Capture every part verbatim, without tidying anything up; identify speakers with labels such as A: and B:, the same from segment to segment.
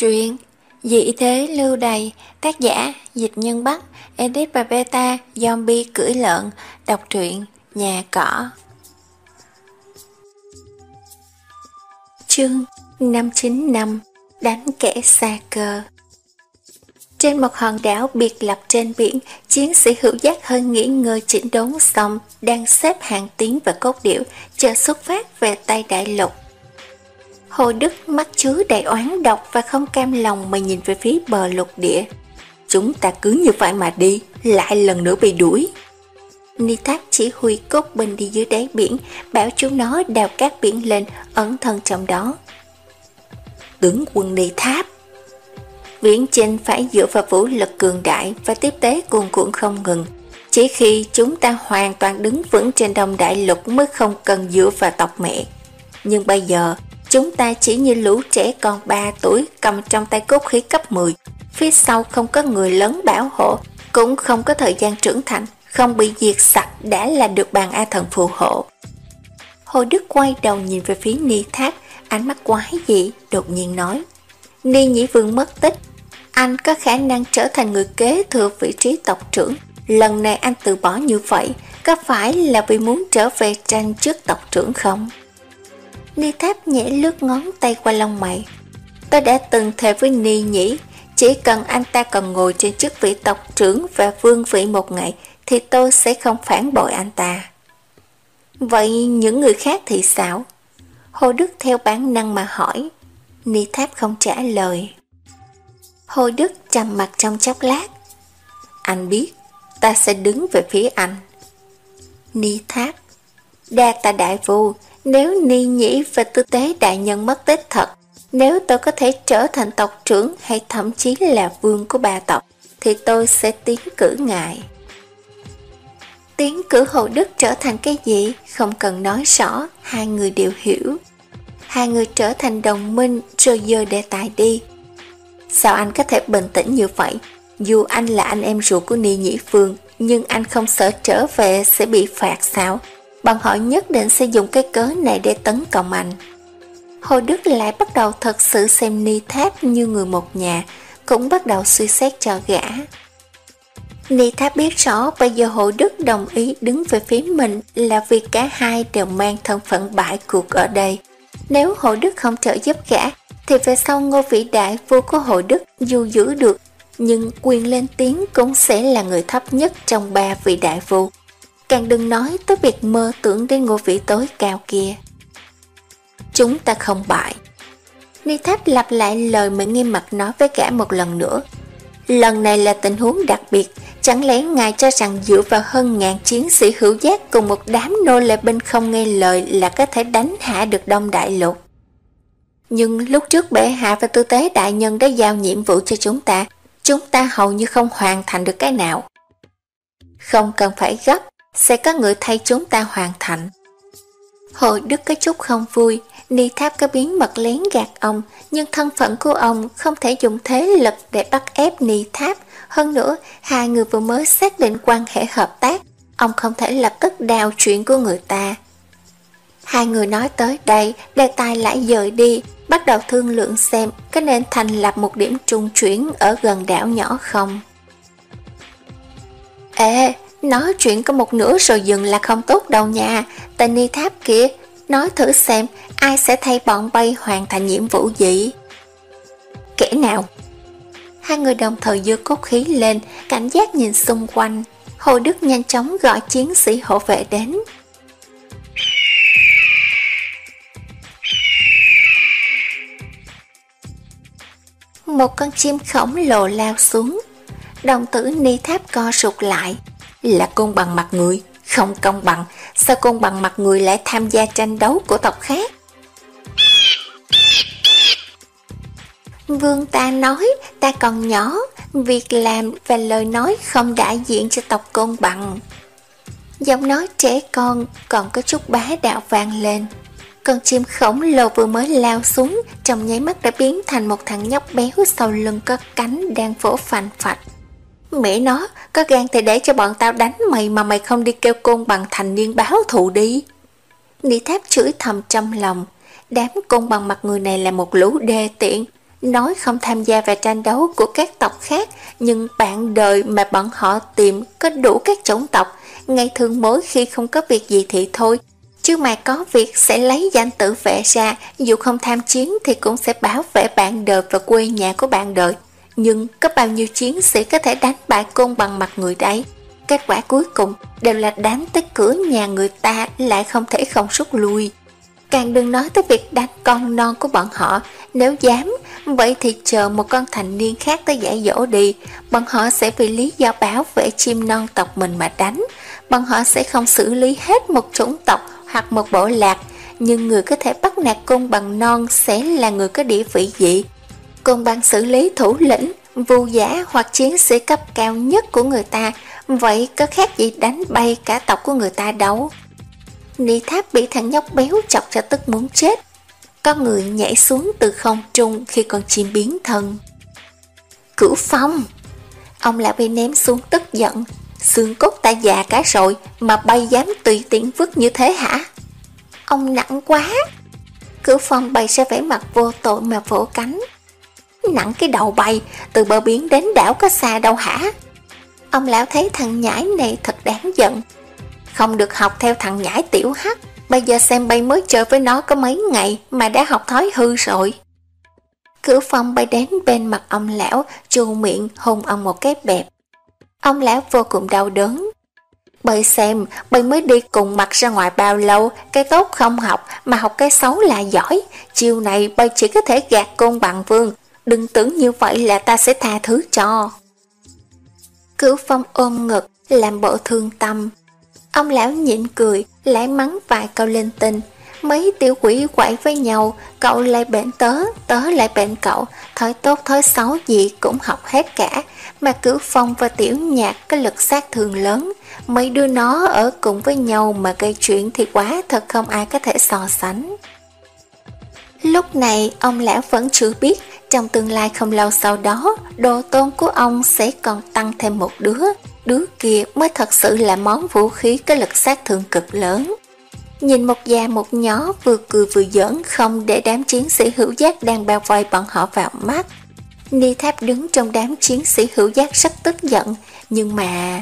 A: Truyện Dị thế lưu đày, tác giả Dịch Nhân Bắc, edit và beta Zombie cưỡi lợn. Đọc truyện Nhà Cỏ. Chương năm chín năm Đánh kẻ xa cơ. Trên một hòn đảo biệt lập trên biển, chiến sĩ hữu giác hơi nghỉ ngơi chỉnh đốn xong, đang xếp hàng tiến và cốt điệu, chờ xuất phát về Tây Đại Lục. Hồ Đức mắt chứa đầy oán độc và không cam lòng mà nhìn về phía bờ lục địa. Chúng ta cứ như vậy mà đi, lại lần nữa bị đuổi. Ni Tháp chỉ huy cốt binh đi dưới đáy biển, bảo chúng nó đào cát biển lên, ẩn thân trong đó. Tướng quân Ni Tháp. Viễn chinh phải dựa vào vũ lực cường đại và tiếp tế cuồn cuộn không ngừng. Chỉ khi chúng ta hoàn toàn đứng vững trên Đông Đại Lục mới không cần dựa vào tộc mẹ. Nhưng bây giờ, chúng ta chỉ như lũ trẻ con ba tuổi cầm trong tay cốt khí cấp mười, phía sau không có người lớn bảo hộ, cũng không có thời gian trưởng thành, không bị diệt sạch đã là được bàn A Thần phù hộ. Hồ Đức quay đầu nhìn về phía Ni Tháp, ánh mắt quái dị, đột nhiên nói: Ni Nhĩ Vương mất tích, anh có khả năng trở thành người kế thừa vị trí tộc trưởng. Lần này anh từ bỏ như vậy, có phải là vì muốn trở về tranh trước tộc trưởng không? Ni Tháp nhẹ lướt ngón tay qua lông mày. Tôi đã từng thề với Ni Nhĩ, chỉ cần anh ta còn ngồi trên chức vị tộc trưởng và vương vị một ngày, thì tôi sẽ không phản bội anh ta. Vậy những người khác thì sao? Hồ Đức theo bản năng mà hỏi. Ni Tháp không trả lời. Hồ Đức trầm mặt trong chốc lát. Anh biết, ta sẽ đứng về phía anh. Ni Tháp: Đa tạ đại vu. Nếu Ni Nhĩ và Tư Tế đại nhân mất tích thật, nếu tôi có thể trở thành tộc trưởng hay thậm chí là vương của ba tộc, thì tôi sẽ tiến cử ngài. Tiến cử Hồ Đức trở thành cái gì? Không cần nói rõ, hai người đều hiểu. Hai người trở thành đồng minh rồi dời đề tài đi. Sao anh có thể bình tĩnh như vậy? Dù anh là anh em ruột của Ni Nhĩ Vương, nhưng anh không sợ trở về sẽ bị phạt sao? Bọn họ nhất định sẽ dùng cái cớ này để tấn công anh. Hồ Đức lại bắt đầu thật sự xem Ni Tháp như người một nhà, cũng bắt đầu suy xét cho gã. Ni Tháp biết rõ bây giờ Hồ Đức đồng ý đứng về phía mình là vì cả hai đều mang thân phận bại cuộc ở đây. Nếu Hồ Đức không trợ giúp gã, thì về sau ngôi vị đại vua của Hồ Đức dù giữ được, nhưng quyền lên tiếng cũng sẽ là người thấp nhất trong ba vị đại vua. Càng đừng nói tới việc mơ tưởng đến ngôi vị tối cao kia. Chúng ta không bại. Ni Tháp lặp lại lời mà nghiêm mặt nói với gã một lần nữa. Lần này là tình huống đặc biệt. Chẳng lẽ ngài cho rằng dựa vào hơn ngàn chiến sĩ hữu giác cùng một đám nô lệ binh không nghe lời là có thể đánh hạ được Đông Đại Lục? Nhưng lúc trước bệ hạ và Tư Tế đại nhân đã giao nhiệm vụ cho chúng ta, chúng ta hầu như không hoàn thành được cái nào. Không cần phải gấp, sẽ có người thay chúng ta hoàn thành. Hồ Đức có chút không vui. Ni Tháp có biến mật lén gạt ông, nhưng thân phận của ông không thể dùng thế lực để bắt ép Ni Tháp. Hơn nữa, hai người vừa mới xác định quan hệ hợp tác, ông không thể lập tức đào chuyện của người ta. Hai người nói tới đây, đề tài lại dời đi, bắt đầu thương lượng xem có nên thành lập một điểm trung chuyển ở gần đảo nhỏ không. Ê, nói chuyện có một nửa rồi dừng là không tốt đâu nha. Tên Ni Tháp kia, nói thử xem ai sẽ thay bọn bay hoàn thành nhiệm vụ gì? Kẻ nào? Hai người đồng thời giơ cốt khí lên, cảnh giác nhìn xung quanh. Hồ Đức nhanh chóng gọi chiến sĩ hộ vệ đến. Một con chim khổng lồ lao xuống. Đồng tử Ni Tháp co rụt lại. Là côn bằng mặt người, không công bằng. Sao côn bằng mặt người lại tham gia tranh đấu của tộc khác? Vương ta nói ta còn nhỏ, việc làm và lời nói không đại diện cho tộc côn bằng. Giọng nói trẻ con còn có chút bá đạo vang lên. Con chim khổng lồ vừa mới lao xuống, trong nháy mắt đã biến thành một thằng nhóc béo sau lưng có cánh đang vỗ phành phạch. Mẹ nó, có gan thì để cho bọn tao đánh mày mà mày không đi kêu côn bằng thành niên báo thù đi. Ni Tháp chửi thầm trong lòng. Đám côn bằng mặt người này là một lũ đê tiện. nói không tham gia vào tranh đấu của các tộc khác, nhưng bạn đời mà bọn họ tìm có đủ các chủng tộc, ngày thường mỗi khi không có việc gì thì thôi, chứ mà có việc sẽ lấy danh tử vệ ra, dù không tham chiến thì cũng sẽ bảo vệ bạn đời và quê nhà của bạn đời. Nhưng có bao nhiêu chiến sĩ có thể đánh bại côn bằng mặt người đấy? Kết quả cuối cùng đều là đánh tới cửa nhà người ta lại không thể không rút lui. Càng đừng nói tới việc đánh con non của bọn họ. Nếu dám, vậy thì chờ một con thành niên khác tới dạy dỗ đi. Bọn họ sẽ vì lý do bảo vệ chim non tộc mình mà đánh. Bọn họ sẽ không xử lý hết một chủng tộc hoặc một bộ lạc, nhưng người có thể bắt nạt côn bằng non sẽ là người có địa vị gì? Côn bằng xử lý thủ lĩnh, vù giả hoặc chiến sĩ cấp cao nhất của người ta, vậy có khác gì đánh bay cả tộc của người ta đâu? Ni Tháp bị thằng nhóc béo chọc cho tức muốn chết. Có người nhảy xuống từ không trung khi còn chim biến thân. Cửu Phong! Ông lão bị ném xuống tức giận. Xương cốt ta già cả rồi mà bay dám tùy tiện vứt như thế hả? Ông nặng quá! Cửu Phong bày ra vẻ mặt vô tội mà vỗ cánh. Nặng cái đầu bay, từ bờ biển đến đảo có xa đâu hả? Ông lão thấy thằng nhãi này thật đáng giận. Không được học theo thằng nhãi tiểu hắc, bây giờ xem bay mới chơi với nó có mấy ngày mà đã học thói hư rồi. Cửu Phong bay đến bên mặt ông lão, chu miệng hôn ông một cái bẹp. Ông lão vô cùng đau đớn. Bày xem, bày mới đi cùng mặt ra ngoài bao lâu, cái tốt không học mà học cái xấu là giỏi. Chiều này bày chỉ có thể gạt côn bằng vương, đừng tưởng như vậy là ta sẽ tha thứ cho. Cửu Phong ôm ngực, làm bộ thương tâm. Ông lão nhịn cười, lại mắng vài câu linh tinh. Mấy tiểu quỷ quậy với nhau, cậu lại bệnh tớ, tớ lại bệnh cậu, thói tốt thói xấu gì cũng học hết cả. Mà Cửu Phong và Tiểu Nhạc có lực sát thương lớn, mấy đứa nó ở cùng với nhau mà gây chuyện thì quá thật không ai có thể so sánh. Lúc này ông lão vẫn chưa biết, trong tương lai không lâu sau đó, đồ tôn của ông sẽ còn tăng thêm một đứa. Đứa kia mới thật sự là món vũ khí có lực sát thương cực lớn. Nhìn một già một nhỏ vừa cười vừa giỡn, không để đám chiến sĩ hữu giác đang bao vây bọn họ vào mắt. Ni Tháp đứng trong đám chiến sĩ hữu giác rất tức giận, nhưng mà...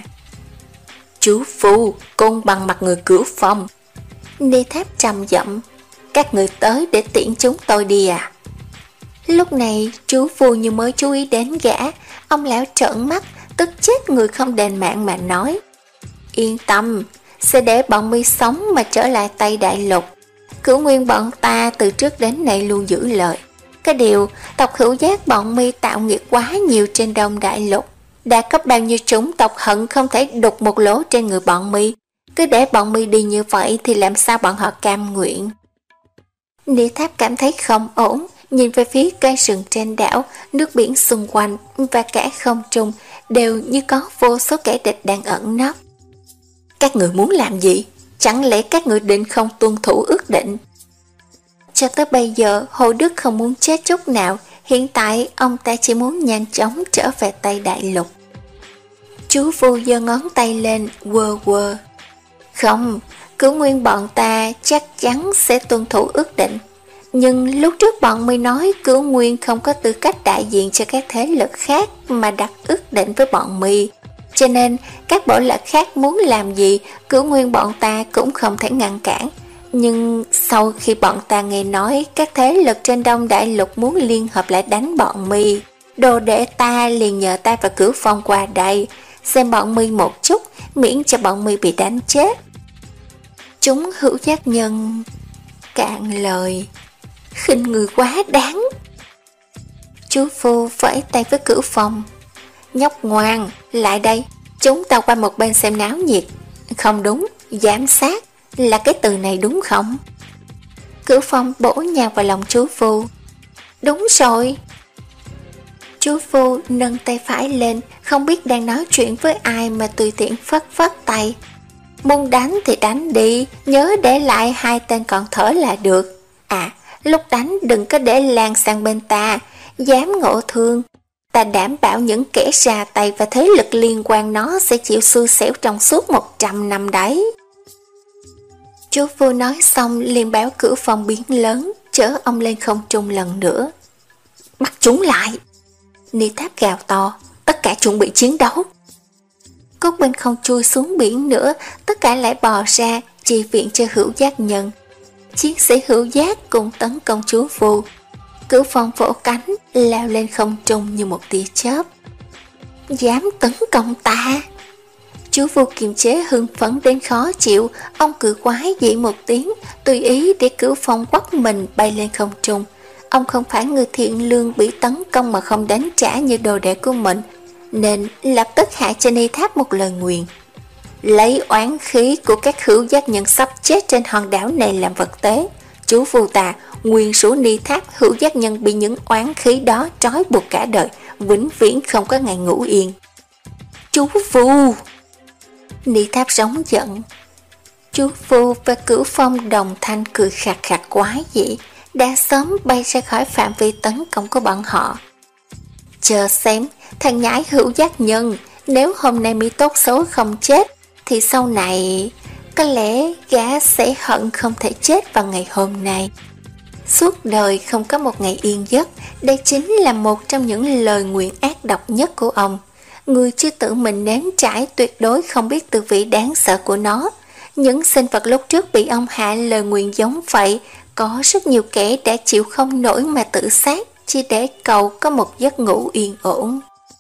A: Chú Phu, côn bằng mặt người Cửu Phong. Ni Tháp trầm giọng, các người tới để tiễn chúng tôi đi à? Lúc này chú Phu như mới chú ý đến gã, ông lão trợn mắt, tức chết người không đền mạng mà nói. Yên tâm, sẽ để bọn mi sống mà trở lại Tây Đại Lục. Cửu nguyên bọn ta từ trước đến nay luôn giữ lời. Cái điều tộc hữu giác bọn mi tạo nghiệp quá nhiều trên Đông Đại Lục, đã có bao nhiêu chủng tộc hận không thể đục một lỗ trên người bọn mi. Cứ để bọn mi đi như vậy thì làm sao bọn họ cam nguyện? Ni Tháp cảm thấy không ổn, nhìn về phía cây rừng trên đảo, nước biển xung quanh và cả không trung đều như có vô số kẻ địch đang ẩn nấp. Các người muốn làm gì? Chẳng lẽ các người định không tuân thủ ước định? Cho tới bây giờ, Hồ Đức không muốn chết chút nào, hiện tại ông ta chỉ muốn nhanh chóng trở về Tây Đại Lục. Chú Phu giơ ngón tay lên, quơ quơ. Không, Cửu nguyên bọn ta chắc chắn sẽ tuân thủ ước định. Nhưng lúc trước bọn mới nói Cửu nguyên không có tư cách đại diện cho các thế lực khác mà đặt ước định với bọn mi. Cho nên các bộ lạc khác muốn làm gì, Cửu nguyên bọn ta cũng không thể ngăn cản. Nhưng sau khi bọn ta nghe nói các thế lực trên Đông Đại Lục muốn liên hợp lại đánh bọn mi, đồ đệ ta liền nhờ ta và Cửu Phong qua đây, xem bọn mi một chút, miễn cho bọn mi bị đánh chết. Chúng hữu giác nhân cạn lời, khinh người quá đáng. Chú Phu vẫy tay với Cửu Phong. Nhóc ngoan, lại đây, chúng ta qua một bên xem náo nhiệt. Không đúng, giám sát là cái từ này đúng không? Cửu Phong bổ nhào vào lòng chú Phu. Đúng rồi. Chú Phu nâng tay phải lên, không biết đang nói chuyện với ai mà tùy tiện phất phất tay. Muốn đánh thì đánh đi, nhớ để lại hai tên còn thở là được. À, lúc đánh đừng có để lan sang bên ta, dám ngộ thương. Ta đảm bảo những kẻ ra tay và thế lực liên quan nó sẽ chịu xui xẻo trong suốt một trăm năm đấy. Chú Phu nói xong liền báo Cửu Phong biến lớn, chở ông lên không trung lần nữa. bắt chúng lại. Ni Tháp gào to, tất cả chuẩn bị chiến đấu. Cốt binh không chui xuống biển nữa, tất cả lại bò ra chi viện cho Hữu Giác Nhân. Chiến sĩ Hữu Giác cùng tấn công chú Vu. Cửu Phong vỗ cánh lao lên không trung như một tia chớp. Dám tấn công ta! Chú Vu kiềm chế hưng phấn đến khó chịu, ông cự quái dị một tiếng, tùy ý để Cửu Phong quất mình bay lên không trung. Ông không phải người thiện lương bị tấn công mà không đánh trả như đồ đệ của mình, nên lập tức hạ cho Ni Tháp một lời nguyền. Lấy oán khí của các Hữu Giác Nhân sắp chết trên hòn đảo này làm vật tế. Chú Vu ta nguyền rủa Ni Tháp Hữu Giác Nhân bị những oán khí đó trói buộc cả đời, vĩnh viễn không có ngày ngủ yên. Chú Vu! Ni Tháp rống giận. Chú Vu và Cửu Phong đồng thanh cười khạc khạc quái dị, đã sớm bay ra khỏi phạm vi tấn công của bọn họ. Chờ xem, thằng nhãi Hữu Giác Nhân, nếu hôm nay mi tốt xấu không chết, thì sau này có lẽ gã sẽ hận không thể chết vào ngày hôm nay. Suốt đời không có một ngày yên giấc, đây chính là một trong những lời nguyện ác độc nhất của ông. Người chưa tự mình nếm trải tuyệt đối không biết tư vị đáng sợ của nó. Những sinh vật lúc trước bị ông hạ lời nguyện giống vậy, có rất nhiều kẻ đã chịu không nổi mà tự sát, chỉ để cầu có một giấc ngủ yên ổn.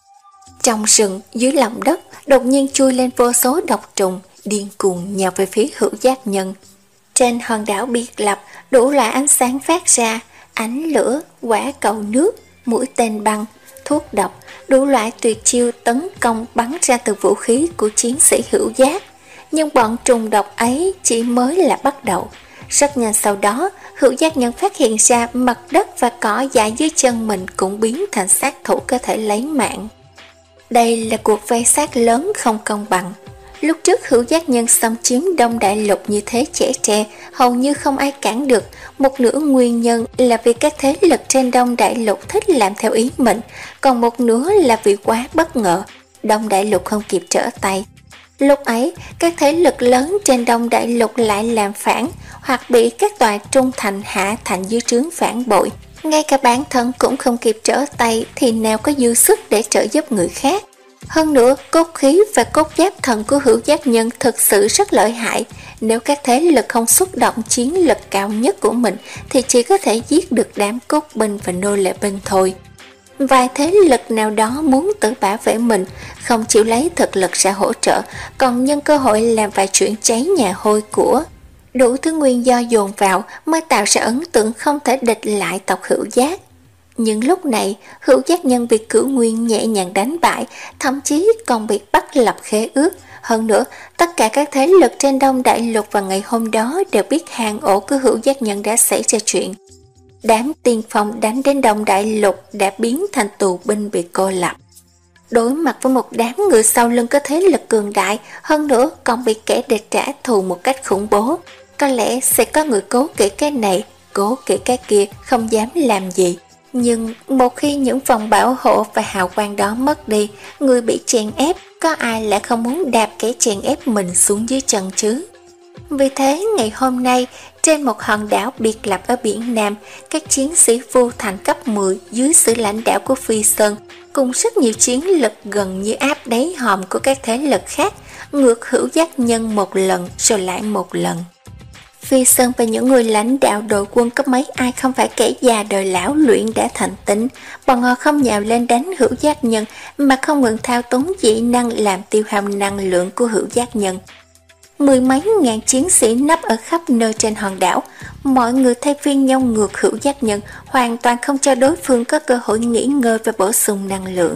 A: Trong rừng, dưới lòng đất, đột nhiên chui lên vô số độc trùng, điên cuồng nhào về phía Hữu Giác Nhân. Trên hòn đảo biệt lập, đủ loại ánh sáng phát ra, ánh lửa, quả cầu nước, mũi tên băng, thuốc độc, đủ loại tuyệt chiêu tấn công bắn ra từ vũ khí của chiến sĩ Hữu Giác. Nhưng bọn trùng độc ấy chỉ mới là bắt đầu. Rất nhanh sau đó, Hữu Giác Nhân phát hiện ra mặt đất và cỏ dại dưới chân mình cũng biến thành sát thủ có thể lấy mạng. Đây là cuộc vây sát lớn không công bằng. Lúc trước Hữu Giác Nhân xâm chiếm Đông Đại Lục như thế chẻ tre, hầu như không ai cản được. Một nửa nguyên nhân là vì các thế lực trên Đông Đại Lục thích làm theo ý mình, còn một nửa là vì quá bất ngờ, Đông Đại Lục không kịp trở tay. Lúc ấy, các thế lực lớn trên Đông Đại Lục lại làm phản, hoặc bị các tòa trung thành hạ thành dưới trướng phản bội. Ngay cả bản thân cũng không kịp trở tay thì nào có dư sức để trợ giúp người khác. Hơn nữa, cốt khí và cốt giáp thần của Hữu Giác Nhân thực sự rất lợi hại. Nếu các thế lực không xuất động chiến lực cao nhất của mình thì chỉ có thể giết được đám cốt binh và nô lệ binh thôi. Vài thế lực nào đó muốn tự bảo vệ mình, không chịu lấy thực lực ra hỗ trợ, còn nhân cơ hội làm vài chuyện cháy nhà hôi của. Đủ thứ nguyên do dồn vào mới tạo ra ấn tượng không thể địch lại tộc Hữu Giác. Nhưng lúc này, Hữu Giác Nhân bị Cửu Nguyên nhẹ nhàng đánh bại, thậm chí còn bị bắt lập khế ước. Hơn nữa, tất cả các thế lực trên Đông Đại Lục vào ngày hôm đó đều biết hang ổ của Hữu Giác Nhân đã xảy ra chuyện. Đám tiên phong đánh đến Đông Đại Lục đã biến thành tù binh bị cô lập. Đối mặt với một đám người sau lưng có thế lực cường đại, hơn nữa còn bị kẻ địch trả thù một cách khủng bố. Có lẽ sẽ có người cố kỵ cái này, cố kỵ cái kia, không dám làm gì. Nhưng một khi những vòng bảo hộ và hào quang đó mất đi, người bị chèn ép, có ai lại không muốn đạp kẻ chèn ép mình xuống dưới chân chứ? Vì thế, ngày hôm nay, trên một hòn đảo biệt lập ở biển Nam, các chiến sĩ Vu Thành cấp mười dưới sự lãnh đạo của Phi Sơn, cùng rất nhiều chiến lực gần như áp đáy hòm của các thế lực khác, ngược Hữu Giác Nhân một lần rồi lại một lần. Phi Sơn và những người lãnh đạo đội quân có mấy ai không phải kẻ già đời lão luyện đã thành tính, bọn họ không nhào lên đánh Hữu Giác Nhân mà không ngừng thao túng dị năng làm tiêu hao năng lượng của Hữu Giác Nhân. Mười mấy ngàn chiến sĩ nấp ở khắp nơi trên hòn đảo, mọi người thay phiên nhau ngược Hữu Giác Nhân, hoàn toàn không cho đối phương có cơ hội nghỉ ngơi và bổ sung năng lượng.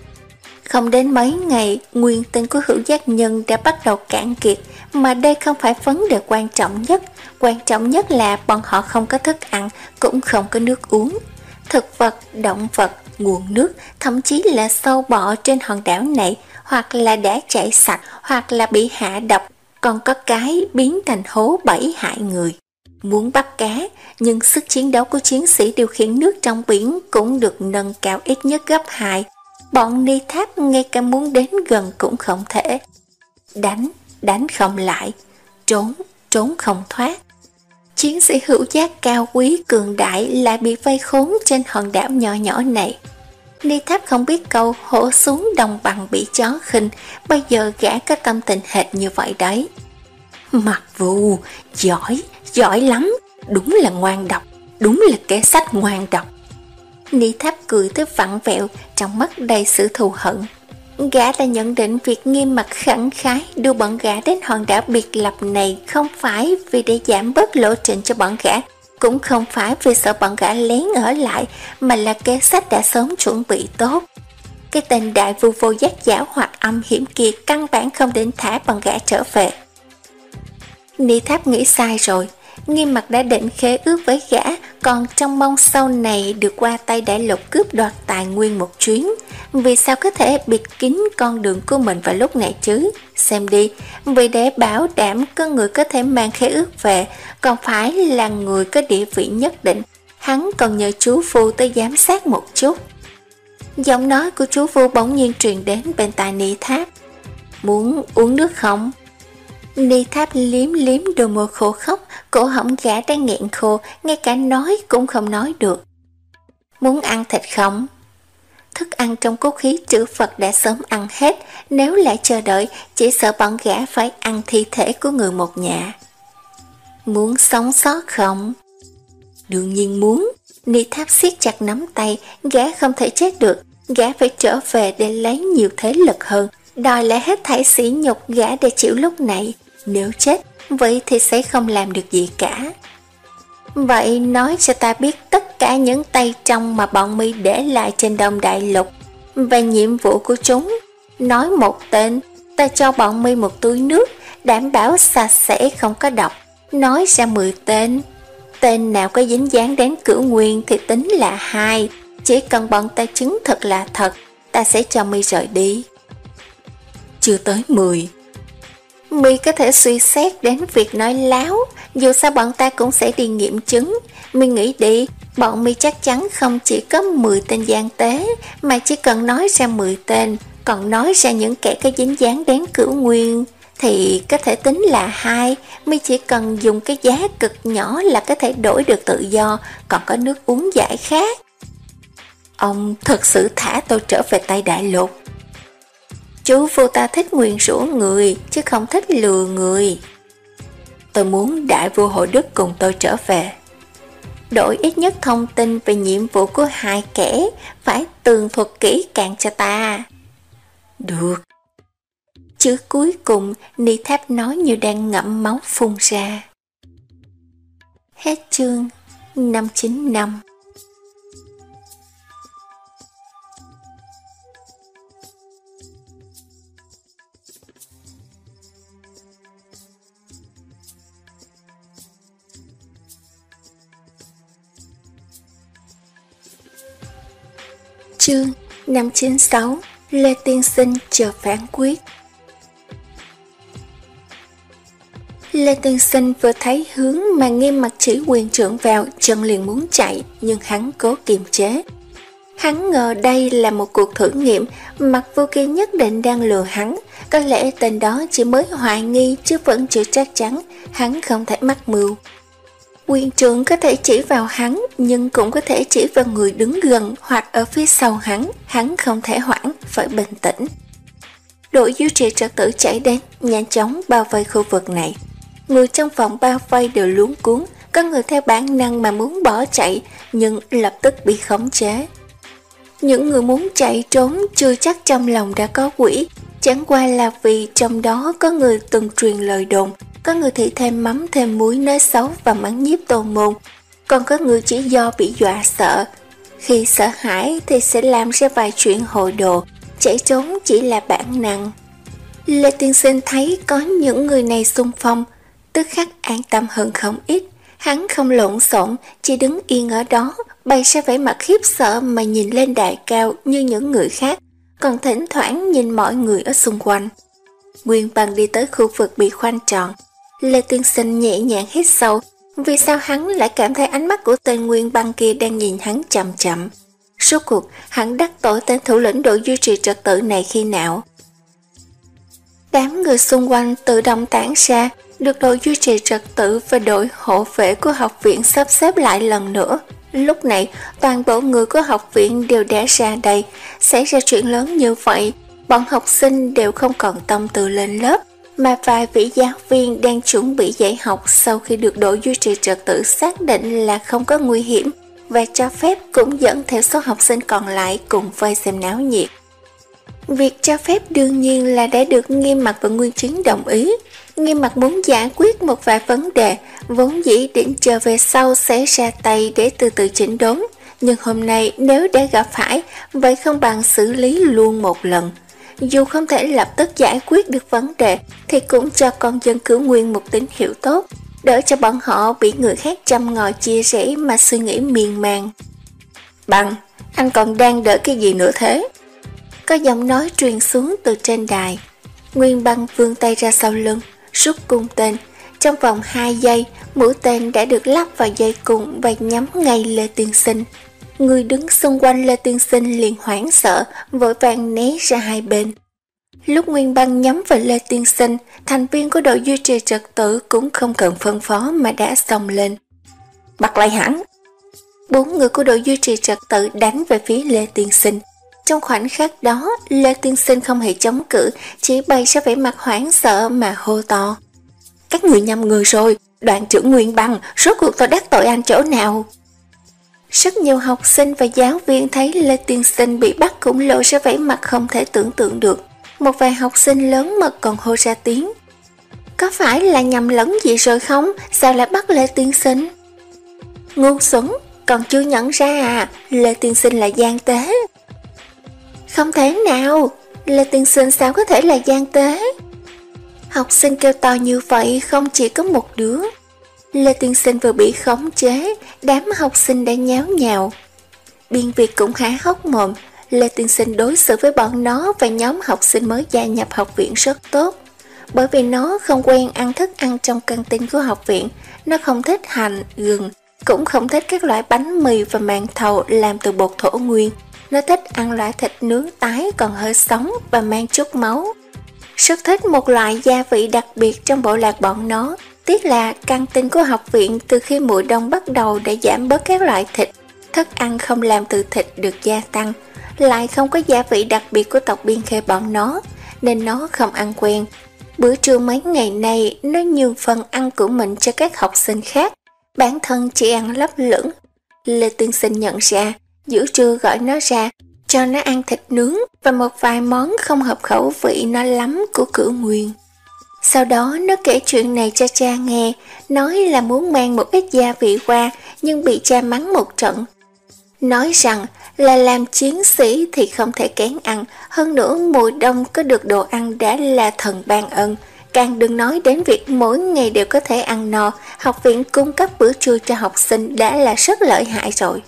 A: Không đến mấy ngày, nguyên tinh của Hữu Giác Nhân đã bắt đầu cạn kiệt, mà đây không phải vấn đề quan trọng nhất. Quan trọng nhất là bọn họ không có thức ăn, cũng không có nước uống. Thực vật, động vật, nguồn nước, thậm chí là sâu bọ trên hòn đảo này, hoặc là đã chảy sạch, hoặc là bị hạ độc, còn có cái biến thành hố bẫy hại người. Muốn bắt cá, nhưng sức chiến đấu của chiến sĩ điều khiển nước trong biển cũng được nâng cao ít nhất gấp hai. Bọn Ni Tháp ngay cả muốn đến gần cũng không thể. Đánh, đánh không lại, trốn, trốn không thoát. Chiến sĩ hữu giác cao quý cường đại lại bị vây khốn trên hòn đảo nhỏ nhỏ này. Ni Tháp không biết câu hổ xuống đồng bằng bị chó khinh, bây giờ gã có tâm tình hệt như vậy đấy. Mặc Vũ, giỏi, giỏi lắm, đúng là ngoan độc, đúng là kẻ sách ngoan độc. Ni Tháp cười tới vặn vẹo, trong mắt đầy sự thù hận. Gã đã nhận định việc Nghiêm Mặc khẳng khái đưa bọn gã đến hòn đảo biệt lập này không phải vì để giảm bớt lộ trình cho bọn gã, cũng không phải vì sợ bọn gã lén ở lại, mà là kế sách đã sớm chuẩn bị tốt. Cái tên đại vu vô giác giả hoặc âm hiểm kia căn bản không định thả bọn gã trở về. Ni Tháp nghĩ sai rồi. Nghiêm Mặc đã định khế ước với gã, còn trong mong sau này được qua tay đại lục cướp đoạt tài nguyên một chuyến. Vì sao có thể bịt kín con đường của mình vào lúc này chứ? Xem đi, vì để bảo đảm có người có thể mang khế ước về, còn phải là người có địa vị nhất định, hắn còn nhờ chú Phu tới giám sát một chút. Giọng nói của chú Phu bỗng nhiên truyền đến bên tai Ni Tháp. Muốn uống nước không? Ni Tháp liếm liếm đôi môi khô khốc, cổ họng gã đang nghẹn khô, ngay cả nói cũng không nói được. Muốn ăn thịt không? Thức ăn trong cốt khí trữ Phật đã sớm ăn hết, nếu lại chờ đợi, chỉ sợ bọn gã phải ăn thi thể của người một nhà. Muốn sống sót không? Đương nhiên muốn. Ni Tháp siết chặt nắm tay, gã không thể chết được, gã phải trở về để lấy nhiều thế lực hơn, đòi lại hết thảy sỉ nhục gã để chịu lúc này. Nếu chết, vậy thì sẽ không làm được gì cả. Vậy nói cho ta biết tất cả những tay trong mà bọn mi để lại trên Đông Đại Lục và nhiệm vụ của chúng. Nói một tên, ta cho bọn mi một túi nước, đảm bảo sạch sẽ không có độc. Nói ra mười tên, tên nào có dính dáng đến Cửu Nguyên thì tính là hai. Chỉ cần bọn ta chứng thực là thật, ta sẽ cho mi rời đi. Chưa tới mười. Mi có thể suy xét đến việc nói láo, dù sao bọn ta cũng sẽ đi nghiệm chứng. Mi nghĩ đi, bọn mi chắc chắn không chỉ có mười tên gian tế, mà chỉ cần nói ra mười tên, còn nói ra những kẻ có dính dáng đến Cửu Nguyên, thì có thể tính là hai. Mi chỉ cần dùng cái giá cực nhỏ là có thể đổi được tự do, còn có nước uống giải khát. Ông thật sự thả tôi trở về tay đại lục. Chú Phu ta thích nguyền rủa người, chứ không thích lừa người. Tôi muốn đại vua Hộ Đức cùng tôi trở về. Đổi ít nhất thông tin về nhiệm vụ của hai kẻ, phải tường thuật kỹ càng cho ta. Được. Chữ cuối cùng, Ni Tháp nói như đang ngậm máu phun ra. Hết chương năm chín năm. Chương năm chín sáu. Lê Tiên Sinh chờ phán quyết. Lê Tiên Sinh vừa thấy hướng mà Nghiêm Mặc chỉ quyền trưởng vào, chân liền muốn chạy, nhưng hắn cố kiềm chế. Hắn ngờ đây là một cuộc thử nghiệm, Mặc Vô Kia nhất định đang lừa hắn. Có lẽ tên đó chỉ mới hoài nghi chứ vẫn chưa chắc chắn, hắn không thể mắc mưu. Quyền trưởng có thể chỉ vào hắn, nhưng cũng có thể chỉ vào người đứng gần hoặc ở phía sau hắn. Hắn không thể hoãn, phải bình tĩnh. Đội duy trì trật tự chạy đến, nhanh chóng bao vây khu vực này. Người trong phòng bao vây đều luống cuống, có người theo bản năng mà muốn bỏ chạy, nhưng lập tức bị khống chế. Những người muốn chạy trốn chưa chắc trong lòng đã có quỷ, chẳng qua là vì trong đó có người từng truyền lời đồn, có người thì thêm mắm thêm muối nói xấu và mắng nhiếc Tôn Môn, còn có người chỉ do bị dọa sợ. Khi sợ hãi thì sẽ làm ra vài chuyện hồ đồ, chạy trốn chỉ là bản năng. Lê Tiên Sinh thấy có những người này xung phong, tức khắc an tâm hơn không ít. Hắn không lộn xộn, chỉ đứng yên ở đó, bày ra vẻ mặt khiếp sợ mà nhìn lên đài cao như những người khác, còn thỉnh thoảng nhìn mọi người ở xung quanh. Nguyên Bằng đi tới khu vực bị khoanh tròn. Lê Tiên Sinh nhẹ nhàng hít sâu. Vì sao hắn lại cảm thấy ánh mắt của tên Nguyên Băng kia đang nhìn hắn chậm chậm? Rốt cuộc hắn đắc tội tên thủ lĩnh đội duy trì trật tự này khi nào? Đám người xung quanh tự động tản ra, được đội duy trì trật tự và đội hộ vệ của học viện sắp xếp lại lần nữa. Lúc này, toàn bộ người của học viện đều đã ra đây. Xảy ra chuyện lớn như vậy, bọn học sinh đều không còn tâm tư lên lớp, mà vài vị giáo viên đang chuẩn bị dạy học sau khi được đội duy trì trật tự xác định là không có nguy hiểm và cho phép cũng dẫn theo số học sinh còn lại cùng vây xem náo nhiệt. Việc cho phép đương nhiên là đã được Nghiêm Mặc và Nguyên Chiến đồng ý. Nghiêm Mặc muốn giải quyết một vài vấn đề, vốn dĩ định chờ về sau sẽ ra tay để từ từ chỉnh đốn, nhưng hôm nay nếu đã gặp phải, vậy không bằng xử lý luôn một lần. Dù không thể lập tức giải quyết được vấn đề, thì cũng cho con dân Cửu Nguyên một tín hiệu tốt, đỡ cho bọn họ bị người khác châm ngòi chia rẽ mà suy nghĩ miên man. Bằng, anh còn đang đợi cái gì nữa thế? Có giọng nói truyền xuống từ trên đài. Nguyên Băng vươn tay ra sau lưng, rút cung tên. Trong vòng hai giây, mũi tên đã được lắp vào dây cung và nhắm ngay Lê Tiên Sinh. Người đứng xung quanh Lê Tiên Sinh liền hoảng sợ, vội vàng né ra hai bên. Lúc Nguyên Băng nhắm vào Lê Tiên Sinh, thành viên của đội duy trì trật tự cũng không cần phân phó mà đã xông lên. Bắt lại hắn! Bốn người của đội duy trì trật tự đánh về phía Lê Tiên Sinh. Trong khoảnh khắc đó, Lê Tiên Sinh không hề chống cự, chỉ bày ra vẻ mặt hoảng sợ mà hô to. Các người nhầm người rồi, đoàn trưởng Nguyên Băng, rốt cuộc tôi đắc tội anh chỗ nào? Rất nhiều học sinh và giáo viên thấy Lê Tiên Sinh bị bắt cũng lộ ra vẻ mặt không thể tưởng tượng được. Một vài học sinh lớn mật còn hô ra tiếng. Có phải là nhầm lẫn gì rồi không? Sao lại bắt Lê Tiên Sinh? Ngu xuẩn, còn chưa nhận ra à, Lê Tiên Sinh là gian tế. Không thể nào, Lê Tiên Sinh sao có thể là gian tế? Học sinh kêu to như vậy không chỉ có một đứa. Lê Tiên Sinh vừa bị khống chế, đám học sinh đã nháo nhào. Biên Việt cũng há hốc mồm. Lê Tiên Sinh đối xử với bọn nó và nhóm học sinh mới gia nhập học viện rất tốt. Bởi vì nó không quen ăn thức ăn trong căng tin của học viện, nó không thích hành, gừng, cũng không thích các loại bánh mì và màn thầu làm từ bột thổ nguyên. Nó thích ăn loại thịt nướng tái còn hơi sống và mang chút máu. Rất thích một loại gia vị đặc biệt trong bộ lạc bọn nó. Tiếc là căng tin của học viện từ khi mùa đông bắt đầu đã giảm bớt các loại thịt. Thức ăn không làm từ thịt được gia tăng, lại không có gia vị đặc biệt của tộc Biên Khê bọn nó, nên nó không ăn quen. Bữa trưa mấy ngày nay, nó nhường phần ăn của mình cho các học sinh khác, bản thân chỉ ăn lấp lửng. Lê Tiên Sinh nhận ra, giữa trưa gọi nó ra, cho nó ăn thịt nướng và một vài món không hợp khẩu vị nó lắm của Cửu Nguyên. Sau đó nó kể chuyện này cho cha nghe, nói là muốn mang một ít gia vị qua, nhưng bị cha mắng một trận. Nói rằng là làm chiến sĩ thì không thể kén ăn, hơn nữa mùa đông có được đồ ăn đã là thần ban ân. Càng đừng nói đến việc mỗi ngày đều có thể ăn no, học viện cung cấp bữa trưa cho học sinh đã là rất lợi hại rồi.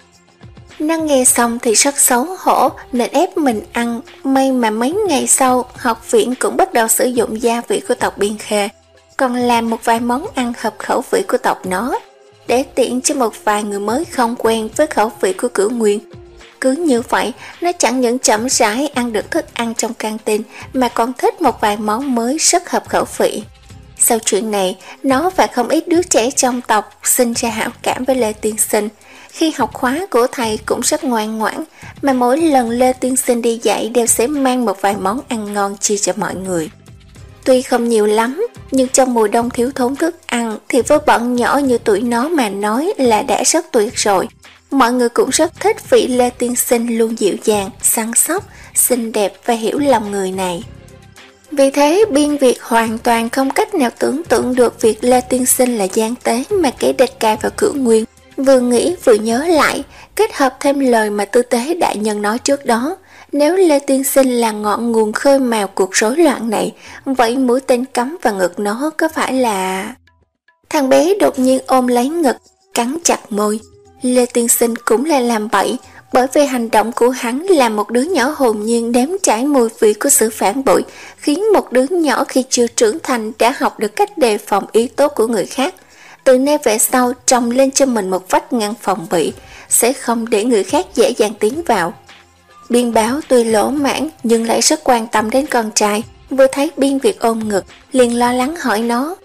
A: Nó nghe xong thì rất xấu hổ nên ép mình ăn. May mà mấy ngày sau, học viện cũng bắt đầu sử dụng gia vị của tộc Biên Khê, còn làm một vài món ăn hợp khẩu vị của tộc nó, để tiện cho một vài người mới không quen với khẩu vị của Cửu Nguyên. Cứ như vậy, nó chẳng những chậm rãi ăn được thức ăn trong căng tin mà còn thích một vài món mới rất hợp khẩu vị. Sau chuyện này, nó và không ít đứa trẻ trong tộc sinh ra hảo cảm với Lê Tiên Sinh. Khi học khóa của thầy cũng rất ngoan ngoãn, mà mỗi lần Lê Tiên Sinh đi dạy đều sẽ mang một vài món ăn ngon chia cho mọi người. Tuy không nhiều lắm, nhưng trong mùa đông thiếu thốn thức ăn thì với bọn nhỏ như tuổi nó mà nói là đã rất tuyệt rồi. Mọi người cũng rất thích vị Lê Tiên Sinh luôn dịu dàng, săn sóc, xinh đẹp và hiểu lòng người này. Vì thế, Biên Việt hoàn toàn không cách nào tưởng tượng được việc Lê Tiên Sinh là gian tế mà kẻ địch cài vào Cửu Nguyên. Vừa nghĩ vừa nhớ lại, kết hợp thêm lời mà Tư Tế đại nhân nói trước đó. Nếu Lê Tiên Sinh là ngọn nguồn khơi mào cuộc rối loạn này, vậy mũi tên cắm vào ngực nó có phải là... Thằng bé đột nhiên ôm lấy ngực, cắn chặt môi. Lê Tiên Sinh cũng là làm bậy, bởi vì hành động của hắn là một đứa nhỏ hồn nhiên đếm trải mùi vị của sự phản bội, khiến một đứa nhỏ khi chưa trưởng thành đã học được cách đề phòng ý tốt của người khác. Từ nay về sau trồng lên cho mình một vách ngăn phòng bị, sẽ không để người khác dễ dàng tiến vào. Biên Báo tuy lỗ mãn nhưng lại rất quan tâm đến con trai, vừa thấy Biên Việt ôm ngực, liền lo lắng hỏi nó,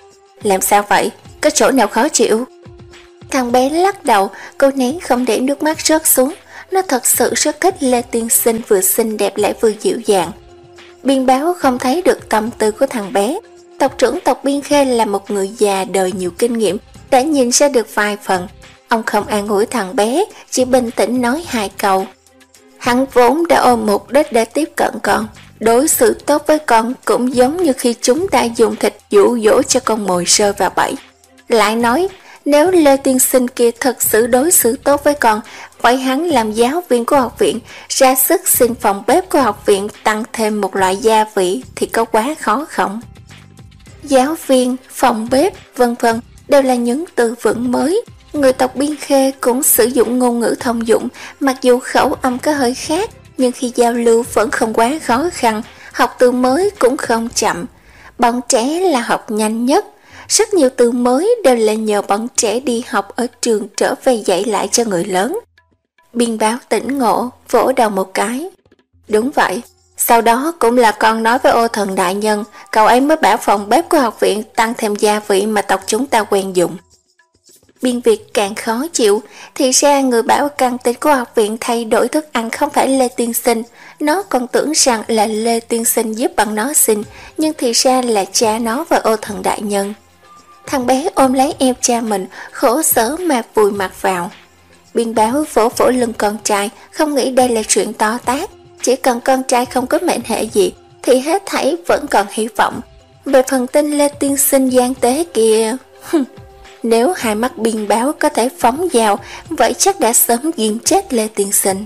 A: Làm sao vậy? Có chỗ nào khó chịu? Thằng bé lắc đầu, cô nén không để nước mắt rớt xuống. Nó thật sự rất thích Lê Tiên Sinh, vừa xinh đẹp lại vừa dịu dàng. Biên Báo không thấy được tâm tư của thằng bé. Tộc trưởng tộc Biên Khê là một người già đời nhiều kinh nghiệm, đã nhìn ra được vài phần. Ông không an ủi thằng bé, chỉ bình tĩnh nói hai câu. Hắn vốn đã ôm mục đích để tiếp cận con. Đối xử tốt với con cũng giống như khi chúng ta dùng thịt dụ dỗ cho con mồi rơi vào bẫy. Lại nói, nếu Lê Tiên Sinh kia thật sự đối xử tốt với con, vậy hắn làm giáo viên của học viện, ra sức xin phòng bếp của học viện tăng thêm một loại gia vị thì có quá khó không? Giáo viên, phòng bếp, vân vân đều là những từ vựng mới. Người tộc Biên Khê cũng sử dụng ngôn ngữ thông dụng, mặc dù khẩu âm có hơi khác, nhưng khi giao lưu vẫn không quá khó khăn, học từ mới cũng không chậm. Bọn trẻ là học nhanh nhất. Rất nhiều từ mới đều là nhờ bọn trẻ đi học ở trường trở về dạy lại cho người lớn. Biên Báo tỉnh ngộ, vỗ đầu một cái. Đúng vậy, sau đó cũng là con nói với Ô Thần đại nhân, cậu ấy mới bảo phòng bếp của học viện tăng thêm gia vị mà tộc chúng ta quen dùng. Biên Việt càng khó chịu, thì ra người bảo căng tin của học viện thay đổi thức ăn không phải Lê Tiên Sinh. Nó còn tưởng rằng là Lê Tiên Sinh giúp bằng nó xin, nhưng thì ra là cha nó và Ô Thần đại nhân. Thằng bé ôm lấy eo cha mình, khổ sở mà vùi mặt vào. Biên Báo vỗ vỗ lưng con trai, không nghĩ đây là chuyện to tát. Chỉ cần con trai không có mệnh hệ gì, thì hết thảy vẫn còn hy vọng. Về phần tin Lê Tiên Sinh gian tế kìa, nếu hai mắt Biên Báo có thể phóng vào, vậy chắc đã sớm ghim chết Lê Tiên Sinh.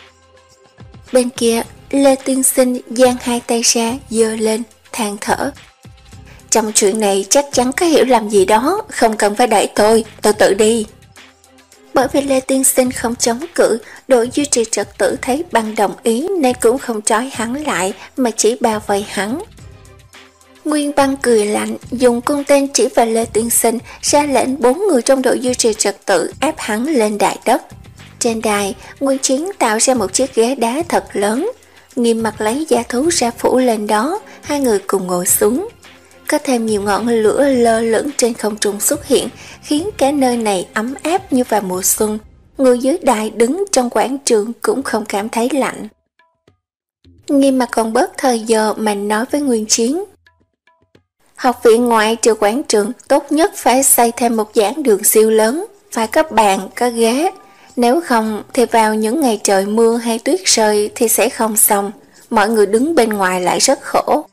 A: Bên kia, Lê Tiên Sinh giang hai tay ra, giơ lên, than thở. Trong chuyện này chắc chắn có hiểu lầm gì đó, không cần phải đẩy tôi, tôi tự đi. Bởi vì Lê Tiên Sinh không chống cự, đội duy trì trật tự thấy Băng đồng ý nên cũng không trói hắn lại mà chỉ bao vây hắn. Nguyên Băng cười lạnh, dùng cung tên chỉ vào Lê Tiên Sinh, ra lệnh bốn người trong đội duy trì trật tự ép hắn lên đại đất. Trên đài, Nguyên Chiến tạo ra một chiếc ghế đá thật lớn, Nghiêm Mặt lấy da thú ra phủ lên đó, hai người cùng ngồi xuống. Có thêm nhiều ngọn lửa lơ lửng trên không trung xuất hiện, khiến cả nơi này ấm áp như vào mùa xuân. Người dưới đài đứng trong quảng trường cũng không cảm thấy lạnh. Nghiêm Mặt còn bớt thời giờ mà nói với Nguyên Chiến. Học viện ngoại trừ quảng trường, tốt nhất phải xây thêm một giảng đường siêu lớn, phải có bàn, có ghế. Nếu không thì vào những ngày trời mưa hay tuyết rơi thì sẽ không xong, mọi người đứng bên ngoài lại rất khổ.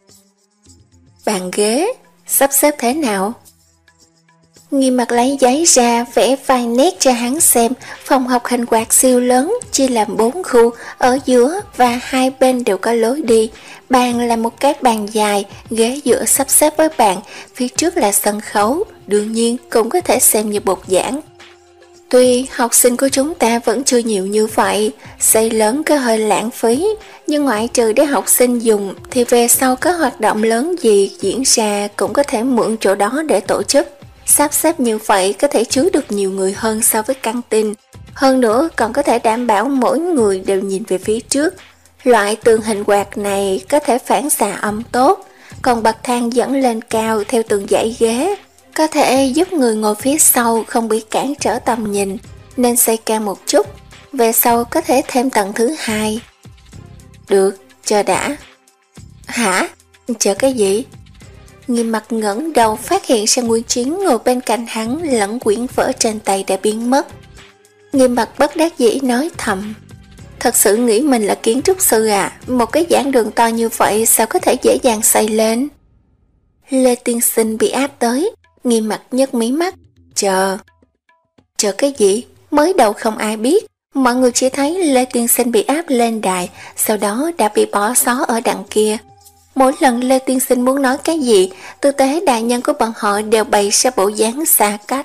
A: Bàn ghế, sắp xếp thế nào? Nghiêm Mặt lấy giấy ra vẽ vài nét cho hắn xem. Phòng học hành quạt siêu lớn, chia làm bốn khu, ở giữa và hai bên đều có lối đi. Bàn là một cái bàn dài, ghế giữa sắp xếp với bàn, phía trước là sân khấu, đương nhiên cũng có thể xem như bục giảng. Tuy học sinh của chúng ta vẫn chưa nhiều như vậy, xây lớn có hơi lãng phí, nhưng ngoại trừ để học sinh dùng thì về sau có hoạt động lớn gì diễn ra cũng có thể mượn chỗ đó để tổ chức. Sắp xếp như vậy có thể chứa được nhiều người hơn so với căng tin. Hơn nữa còn có thể đảm bảo mỗi người đều nhìn về phía trước. Loại tường hình quạt này có thể phản xạ âm tốt, còn bậc thang dẫn lên cao theo từng dãy ghế có thể giúp người ngồi phía sau không bị cản trở tầm nhìn, nên xây cao một chút, về sau có thể thêm tầng thứ hai. Được, chờ đã. Hả? Chờ cái gì? Nghiêm Mặt ngẩng đầu phát hiện ra Nguyên Chiến ngồi bên cạnh hắn, lẫn quyển vở trên tay đã biến mất. Nghiêm Mặt bất đắc dĩ nói thầm. Thật sự nghĩ mình là kiến trúc sư à? Một cái giảng đường to như vậy sao có thể dễ dàng xây lên? Lê Tiên Sinh bị áp tới. Nghiêm Mặt nhấc mí mắt. Chờ. Chờ cái gì? Mới đầu không ai biết. Mọi người chỉ thấy Lê Tiên Sinh bị áp lên đài, sau đó đã bị bỏ xó ở đằng kia. Mỗi lần Lê Tiên Sinh muốn nói cái gì, tư tế đại nhân của bọn họ đều bày ra bộ dáng xa cách.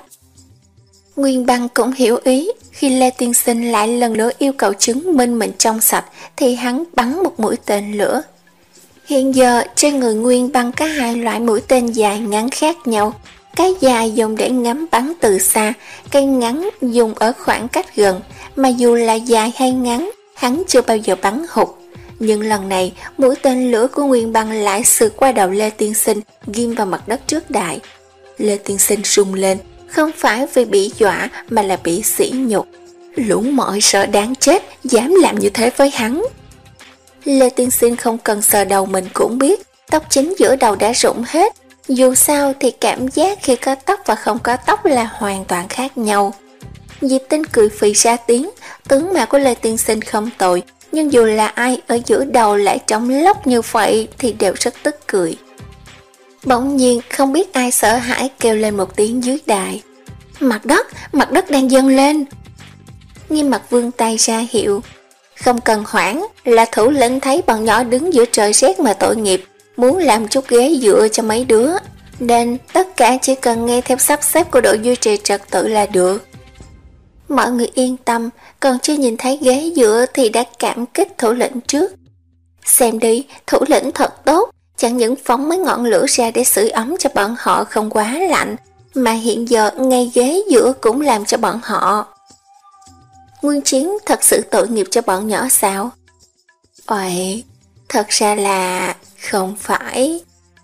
A: Nguyên Băng cũng hiểu ý. Khi Lê Tiên Sinh lại lần nữa yêu cầu chứng minh mình trong sạch, thì hắn bắn một mũi tên lửa. Hiện giờ trên người Nguyên Băng có hai loại mũi tên dài ngắn khác nhau. Cái dài dùng để ngắm bắn từ xa, cái ngắn dùng ở khoảng cách gần. Mà dù là dài hay ngắn, hắn chưa bao giờ bắn hụt. Nhưng lần này, mũi tên lửa của Nguyên Băng lại sượt qua đầu Lê Tiên Sinh, ghim vào mặt đất trước đại. Lê Tiên Sinh rung lên, không phải vì bị dọa mà là bị sỉ nhục. Lũ mọi sợ đáng chết, dám làm như thế với hắn. Lê Tiên Sinh không cần sờ đầu mình cũng biết, tóc chính giữa đầu đã rụng hết. Dù sao thì cảm giác khi có tóc và không có tóc là hoàn toàn khác nhau. Diệp Tinh cười phì ra tiếng, tướng mạo của Lê Tiên Sinh không tồi, nhưng dù là ai ở giữa đầu lại trống lốc như vậy thì đều rất tức cười. Bỗng nhiên không biết ai sợ hãi kêu lên một tiếng dưới đài. Mặt đất, mặt đất đang dâng lên. Nghiêm Mặt vươn tay ra hiệu. Không cần hoảng, là thủ lĩnh thấy bọn nhỏ đứng giữa trời rét mà tội nghiệp, muốn làm chút ghế dựa cho mấy đứa. Nên tất cả chỉ cần nghe theo sắp xếp của đội duy trì trật tự là được. Mọi người yên tâm, còn chưa nhìn thấy ghế dựa thì đã cảm kích thủ lĩnh trước. Xem đi, thủ lĩnh thật tốt, chẳng những phóng mấy ngọn lửa ra để sưởi ấm cho bọn họ không quá lạnh, mà hiện giờ ngay ghế dựa cũng làm cho bọn họ. Nguyên Chiến thật sự tội nghiệp cho bọn nhỏ sao? Ôi, thật ra là không phải.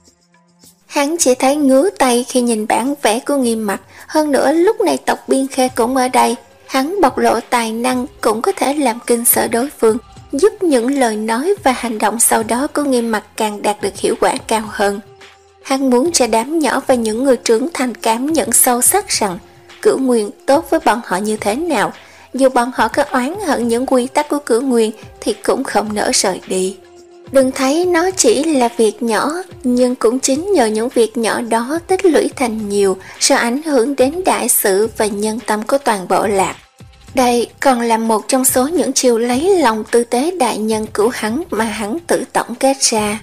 A: Hắn chỉ thấy ngứa tay khi nhìn bản vẽ của Nghiêm Mặt, hơn nữa lúc này tộc Biên Khê cũng ở đây. Hắn bộc lộ tài năng cũng có thể làm kinh sợ đối phương, giúp những lời nói và hành động sau đó của Nghiêm Mặt càng đạt được hiệu quả cao hơn. Hắn muốn cho đám nhỏ và những người trưởng thành cảm nhận sâu sắc rằng Cửu Nguyên tốt với bọn họ như thế nào. Dù bọn họ có oán hận những quy tắc của Cửu Nguyên thì cũng không nỡ rời đi. Đừng thấy nó chỉ là việc nhỏ, nhưng cũng chính nhờ những việc nhỏ đó tích lũy thành nhiều, sẽ ảnh hưởng đến đại sự và nhân tâm của toàn bộ lạc. Đây còn là một trong số những chiêu lấy lòng tư tế đại nhân của hắn mà hắn tự tổng kết ra.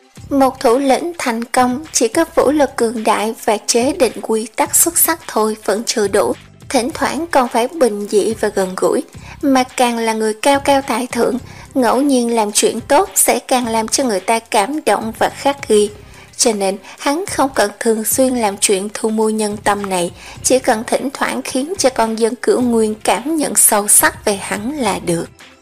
A: Một thủ lĩnh thành công chỉ có vũ lực cường đại và chế định quy tắc xuất sắc thôi vẫn chưa đủ, thỉnh thoảng còn phải bình dị và gần gũi, mà càng là người cao cao tại thượng, ngẫu nhiên làm chuyện tốt sẽ càng làm cho người ta cảm động và khắc ghi. Cho nên hắn không cần thường xuyên làm chuyện thu mua nhân tâm này, chỉ cần thỉnh thoảng khiến cho con dân Cửu Nguyên cảm nhận sâu sắc về hắn là được.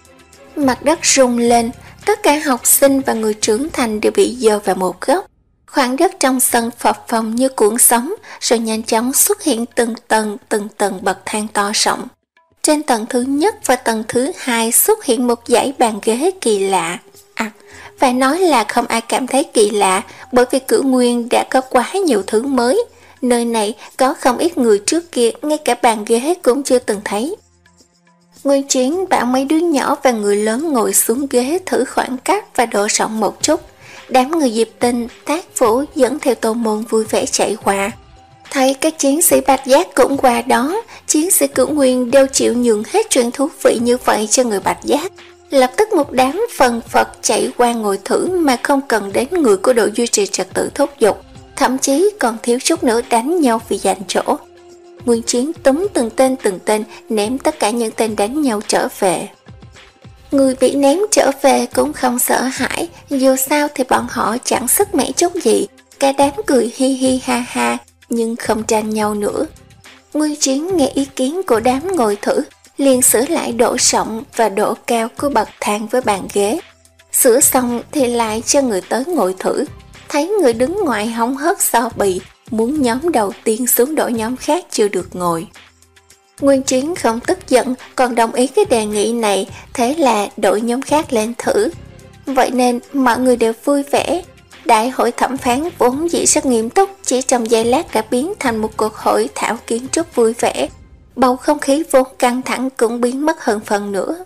A: Mặt đất rung lên, tất cả học sinh và người trưởng thành đều bị dơ vào một góc. Khoảng đất trong sân phập phồng như cuộn sóng, rồi nhanh chóng xuất hiện từng tầng từng tầng bậc thang to rộng. Trên tầng thứ nhất và tầng thứ hai xuất hiện một dãy bàn ghế kỳ lạ. À, phải nói là không ai cảm thấy kỳ lạ, bởi vì Cửu Nguyên đã có quá nhiều thứ mới. Nơi này có không ít người trước kia, ngay cả bàn ghế cũng chưa từng thấy. Nguyên Chiến bảo mấy đứa nhỏ và người lớn ngồi xuống ghế thử khoảng cách và độ rộng một chút. Đám người Diệp Tinh, Tác Vũ dẫn theo Tô Môn vui vẻ chạy qua. Thấy các chiến sĩ Bạch Giác cũng qua đó, chiến sĩ Cửu Nguyên đều chịu nhường hết chuyện thú vị như vậy cho người Bạch Giác. Lập tức một đám phần phật chạy qua ngồi thử mà không cần đến người của đội duy trì trật tự thúc giục, thậm chí còn thiếu chút nữa đánh nhau vì giành chỗ. Nguyên Chiến túm từng tên từng tên ném tất cả những tên đánh nhau trở về. Người bị ném trở về cũng không sợ hãi, dù sao thì bọn họ chẳng sức mẻ chút gì, cả đám cười hi hi ha ha, nhưng không tranh nhau nữa. Nguyên Chiến nghe ý kiến của đám ngồi thử, liền sửa lại độ rộng và độ cao của bậc thang với bàn ghế. Sửa xong thì lại cho người tới ngồi thử, thấy người đứng ngoài hóng hớt so bì, muốn nhóm đầu tiên xuống đổi nhóm khác chưa được ngồi. Nguyên Chiến không tức giận, còn đồng ý cái đề nghị này, thế là đổi nhóm khác lên thử. Vậy nên mọi người đều vui vẻ. Đại hội thẩm phán vốn dĩ rất nghiêm túc, chỉ trong giây lát đã biến thành một cuộc hội thảo kiến trúc vui vẻ. Bầu không khí vốn căng thẳng cũng biến mất hơn phần nữa.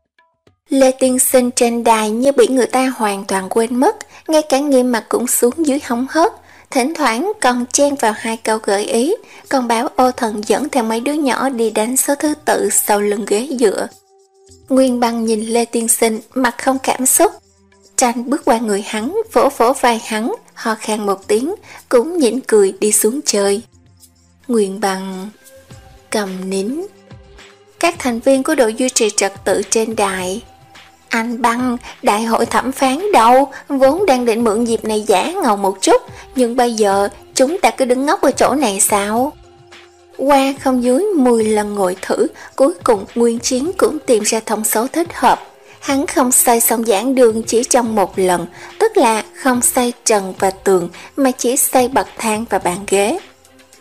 A: Lê Tiên Sinh trên đài như bị người ta hoàn toàn quên mất, ngay cả Nghiêm Mặt cũng xuống dưới hóng hớt. Thỉnh thoảng còn chen vào hai câu gợi ý, còn bảo Ô Thần dẫn theo mấy đứa nhỏ đi đánh số thứ tự sau lưng ghế dựa. Nguyên Băng nhìn Lê Tiên Sinh mặt không cảm xúc. Tranh bước qua người hắn, vỗ vỗ vai hắn, ho khan một tiếng, cũng nhịn cười đi xuống chơi. Nguyên Băng cầm nín. Các thành viên của đội duy trì trật tự trên đài. Anh Băng, đại hội thẩm phán đâu, vốn đang định mượn dịp này giả ngầu một chút, nhưng bây giờ chúng ta cứ đứng ngốc ở chỗ này sao? Qua không dưới mười lần ngồi thử, cuối cùng Nguyên Chiến cũng tìm ra thông số thích hợp. Hắn không xây xong giảng đường chỉ trong một lần, tức là không xây trần và tường, mà chỉ xây bậc thang và bàn ghế.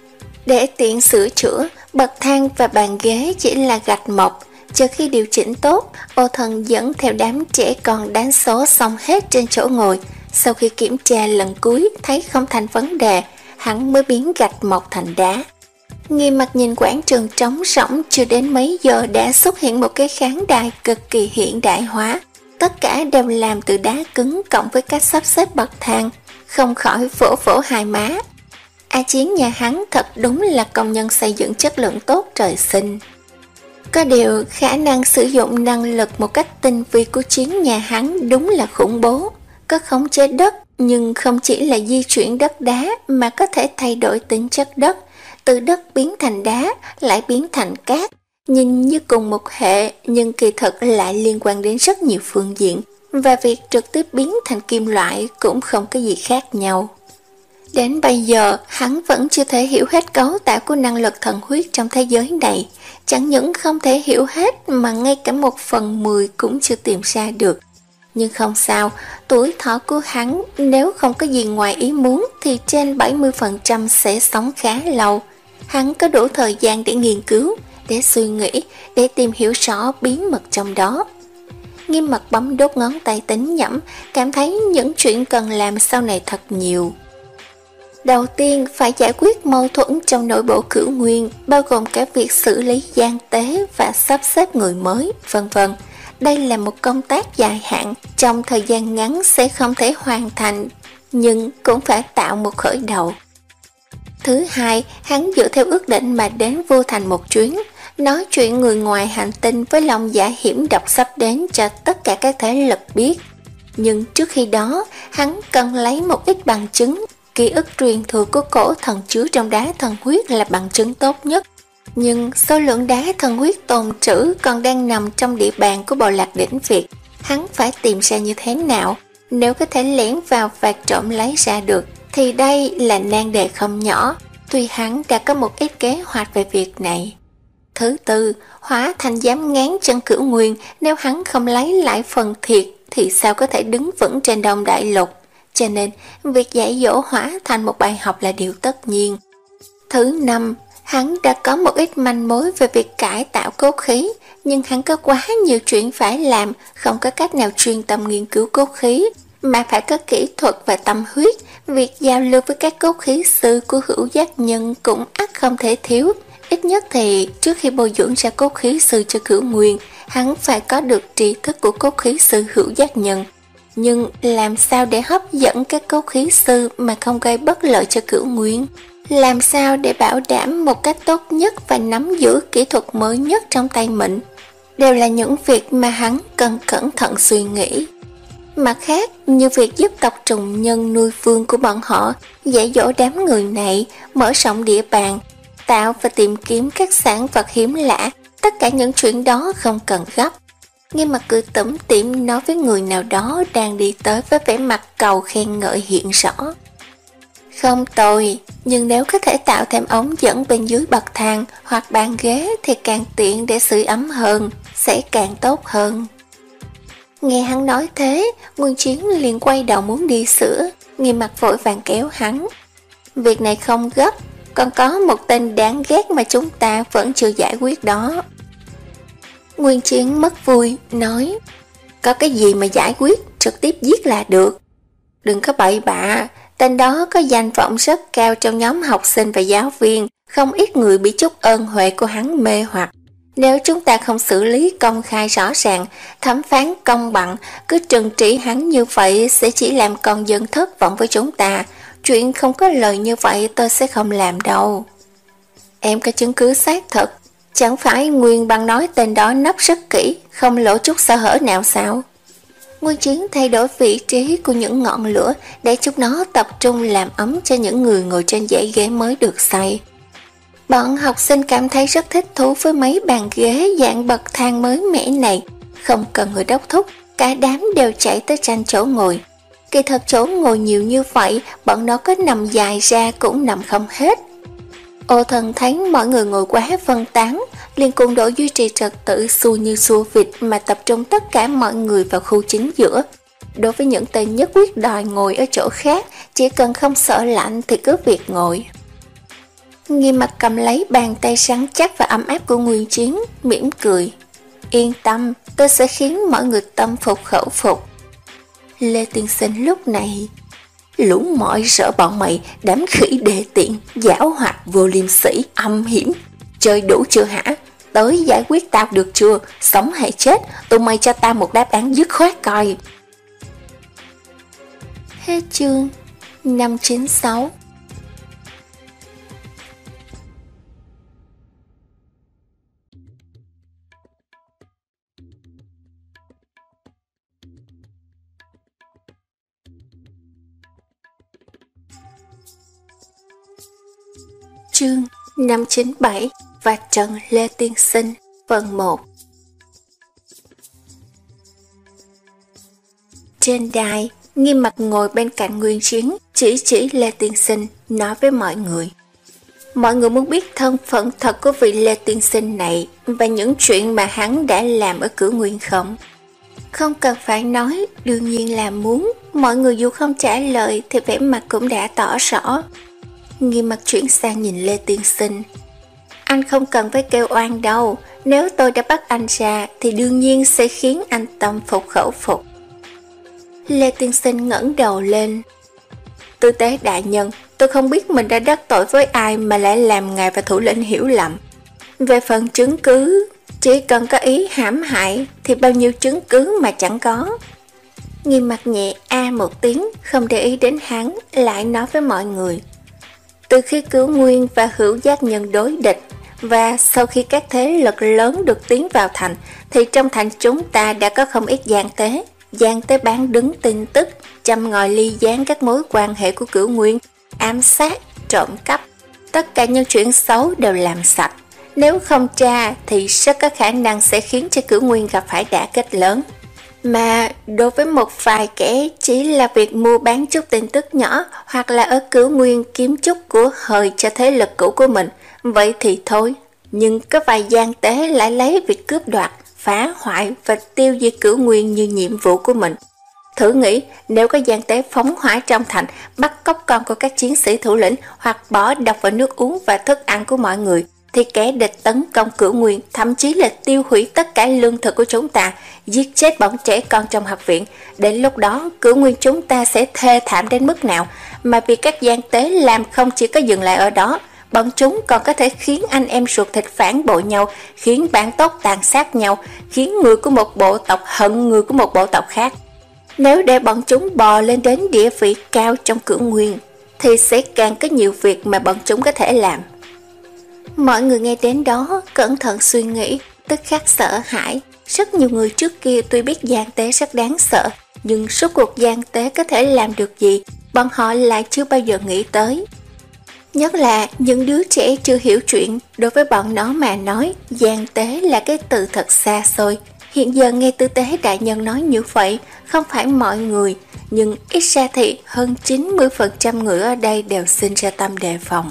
A: Để tiện sửa chữa, bậc thang và bàn ghế chỉ là gạch mộc. Chờ khi điều chỉnh tốt, Ô Thần dẫn theo đám trẻ con đánh số xong hết trên chỗ ngồi. Sau khi kiểm tra lần cuối thấy không thành vấn đề, hắn mới biến gạch mộc thành đá. Nghiêm mặt nhìn quảng trường trống rỗng, chưa đến mấy giờ đã xuất hiện một cái khán đài cực kỳ hiện đại hóa. Tất cả đều làm từ đá cứng cộng với cách sắp xếp bậc thang, không khỏi vỗ vỗ hai má. A Chiến nhà hắn thật đúng là công nhân xây dựng chất lượng tốt trời sinh. Có điều khả năng sử dụng năng lực một cách tinh vi của Chiến nhà hắn đúng là khủng bố. Có khống chế đất, nhưng không chỉ là di chuyển đất đá mà có thể thay đổi tính chất đất, từ đất biến thành đá lại biến thành cát. Nhìn như cùng một hệ nhưng kỳ thực lại liên quan đến rất nhiều phương diện, và việc trực tiếp biến thành kim loại cũng không có gì khác nhau. Đến bây giờ, hắn vẫn chưa thể hiểu hết cấu tạo của năng lực thần huyết trong thế giới này. Chẳng những không thể hiểu hết mà ngay cả một phần mười cũng chưa tìm ra được. Nhưng không sao, tuổi thọ của hắn nếu không có gì ngoài ý muốn thì trên bảy mươi phần trăm sẽ sống khá lâu. Hắn có đủ thời gian để nghiên cứu, để suy nghĩ, để tìm hiểu rõ bí mật trong đó. Nghiêm Mặt bấm đốt ngón tay tính nhẩm, cảm thấy những chuyện cần làm sau này thật nhiều. Đầu tiên phải giải quyết mâu thuẫn trong nội bộ Cửu Nguyên, bao gồm cả việc xử lý gian tế và sắp xếp người mới, vân vân. Đây là một công tác dài hạn, trong thời gian ngắn sẽ không thể hoàn thành, nhưng cũng phải tạo một khởi đầu. Thứ hai, hắn dựa theo ước định mà đến Vô Thành một chuyến, nói chuyện người ngoài hành tinh với lòng dạ hiểm độc sắp đến cho tất cả các thế lực biết. Nhưng trước khi đó, hắn cần lấy một ít bằng chứng. Ký ức truyền thừa của cổ thần chứa trong đá thần huyết là bằng chứng tốt nhất. Nhưng số lượng đá thần huyết tồn trữ còn đang nằm trong địa bàn của Bộ Lạc Đỉnh Việt. Hắn phải tìm ra như thế nào? Nếu có thể lẻn vào và trộm lấy ra được, thì đây là nan đề không nhỏ. Tuy hắn đã có một ít kế hoạch về việc này. Thứ tư, Hóa Thành dám ngán chân Cửu Nguyên, nếu hắn không lấy lại phần thiệt thì sao có thể đứng vững trên Đông Đại Lục. Cho nên, việc dạy dỗ Hóa Thành một bài học là điều tất nhiên. Thứ năm, hắn đã có một ít manh mối về việc cải tạo cốt khí, nhưng hắn có quá nhiều chuyện phải làm, không có cách nào chuyên tâm nghiên cứu cốt khí, mà phải có kỹ thuật và tâm huyết. Việc giao lưu với các cốt khí sư của Hữu Giác Nhân cũng ắt không thể thiếu. Ít nhất thì trước khi bồi dưỡng ra cốt khí sư cho Cửu Nguyên, hắn phải có được tri thức của cốt khí sư Hữu Giác Nhân. Nhưng làm sao để hấp dẫn các cốt khí sư mà không gây bất lợi cho Cửu Nguyên? Làm sao để bảo đảm một cách tốt nhất và nắm giữ kỹ thuật mới nhất trong tay mình? Đều là những việc mà hắn cần cẩn thận suy nghĩ. Mặt khác, như việc giúp tộc trùng nhân nuôi vương của bọn họ, dạy dỗ đám người này, mở rộng địa bàn, tạo và tìm kiếm các sản vật hiếm lạ, tất cả những chuyện đó không cần gấp. Nghiêm Mặt cười tủm tỉm nói với người nào đó đang đi tới với vẻ mặt cầu khen ngợi hiện rõ. Không tồi, nhưng nếu có thể tạo thêm ống dẫn bên dưới bậc thang hoặc bàn ghế thì càng tiện để sưởi ấm hơn, sẽ càng tốt hơn. Nghe hắn nói thế, Nguyên Chiến liền quay đầu muốn đi sửa, Nghiêm Mặt vội vàng kéo hắn. Việc này không gấp, còn có một tên đáng ghét mà chúng ta vẫn chưa giải quyết đó. Nguyên Chiến mất vui, nói, có cái gì mà giải quyết, trực tiếp giết là được. Đừng có bậy bạ, tên đó có danh vọng rất cao trong nhóm học sinh và giáo viên, không ít người bị chút ơn huệ của hắn mê hoặc. Nếu chúng ta không xử lý công khai rõ ràng, thẩm phán công bằng, cứ trừng trị hắn như vậy sẽ chỉ làm con dân thất vọng với chúng ta. Chuyện không có lời như vậy tôi sẽ không làm đâu. Em có chứng cứ xác thực, chẳng phải Nguyên Băng nói tên đó nấp rất kỹ, không lộ chút sơ hở nào sao? Nguyên Chiến thay đổi vị trí của những ngọn lửa để chúng nó tập trung làm ấm cho những người ngồi trên dãy ghế mới được xây. Bọn học sinh cảm thấy rất thích thú với mấy bàn ghế dạng bậc thang mới mẻ này, không cần người đốc thúc, cả đám đều chạy tới tranh chỗ ngồi. Kỳ thật chỗ ngồi nhiều như vậy, bọn nó có nằm dài ra cũng nằm không hết. Ô Thần thấy mọi người ngồi quá phân tán, liền cùng đội duy trì trật tự xua như xua vịt mà tập trung tất cả mọi người vào khu chính giữa. Đối với những tên nhất quyết đòi ngồi ở chỗ khác, chỉ cần không sợ lạnh thì cứ việc ngồi. Nghiêm Mặt cầm lấy bàn tay rắn chắc và ấm áp của Nguyên Chiến, mỉm cười. Yên tâm, tôi sẽ khiến mọi người tâm phục khẩu phục. Lê Tiên Sinh lúc này: lũ mọi sợ bọn mày, đám khỉ đề tiện, giảo hoạt, vô liêm sỉ, âm hiểm. Chơi đủ chưa hả? Tới giải quyết tao được chưa? Sống hay chết, tụi mày cho tao một đáp án dứt khoát coi. Hết chương năm chín sáu. Chương năm chín bảy và Trần Lê Tiên Sinh phần một. Trên đài, Nghiêm Mặt ngồi bên cạnh Nguyên Chiến, chỉ chỉ Lê Tiên Sinh, nói với mọi người. Mọi người muốn biết thân phận thật của vị Lê Tiên Sinh này và những chuyện mà hắn đã làm ở Cửu Nguyên không? Không cần phải nói, đương nhiên là muốn. Mọi người dù không trả lời thì vẻ mặt cũng đã tỏ rõ. Nghiêm Mặt chuyển sang nhìn Lê Tiên Sinh. Anh không cần phải kêu oan đâu, nếu tôi đã bắt anh ra thì đương nhiên sẽ khiến anh tâm phục khẩu phục. Lê Tiên Sinh ngẩng đầu lên. Tư tế đại nhân, tôi không biết mình đã đắc tội với ai mà lại làm ngài và thủ lĩnh hiểu lầm. Về phần chứng cứ, chỉ cần có ý hãm hại thì bao nhiêu chứng cứ mà chẳng có. Nghiêm Mặt nhẹ a một tiếng, không để ý đến hắn, lại nói với mọi người. Từ khi Cửu Nguyên và Hữu Giác Nhân đối địch, và sau khi các thế lực lớn được tiến vào thành, thì trong thành chúng ta đã có không ít gian tế. Gian tế bán đứng tin tức, châm ngòi ly gián các mối quan hệ của Cửu Nguyên, ám sát, trộm cắp. Tất cả những chuyện xấu đều làm sạch. Nếu không tra thì rất có khả năng sẽ khiến cho Cửu Nguyên gặp phải đả kích lớn. Mà đối với một vài kẻ chỉ là việc mua bán chút tin tức nhỏ hoặc là ở Cửu Nguyên kiếm chút của hời cho thế lực cũ của mình, vậy thì thôi. Nhưng có vài gian tế lại lấy việc cướp đoạt, phá hoại và tiêu diệt Cửu Nguyên như nhiệm vụ của mình. Thử nghĩ nếu có gian tế phóng hỏa trong thành, bắt cóc con của các chiến sĩ thủ lĩnh hoặc bỏ độc vào nước uống và thức ăn của mọi người, thì kẻ địch tấn công Cửu Nguyên, thậm chí là tiêu hủy tất cả lương thực của chúng ta, giết chết bọn trẻ con trong học viện. Đến lúc đó, Cửu Nguyên chúng ta sẽ thê thảm đến mức nào, mà việc các gian tế làm không chỉ có dừng lại ở đó, bọn chúng còn có thể khiến anh em ruột thịt phản bội nhau, khiến bạn tốt tàn sát nhau, khiến người của một bộ tộc hận người của một bộ tộc khác. Nếu để bọn chúng bò lên đến địa vị cao trong Cửu Nguyên, thì sẽ càng có nhiều việc mà bọn chúng có thể làm. Mọi người nghe đến đó, cẩn thận suy nghĩ, tức khắc sợ hãi. Rất nhiều người trước kia tuy biết gian tế rất đáng sợ, nhưng suốt cuộc gian tế có thể làm được gì, bọn họ lại chưa bao giờ nghĩ tới. Nhất là những đứa trẻ chưa hiểu chuyện, đối với bọn nó mà nói, gian tế là cái từ thật xa xôi. Hiện giờ nghe tư tế đại nhân nói như vậy, không phải mọi người, nhưng ít ra thì hơn chín mươi phần trăm người ở đây đều sinh ra tâm đề phòng.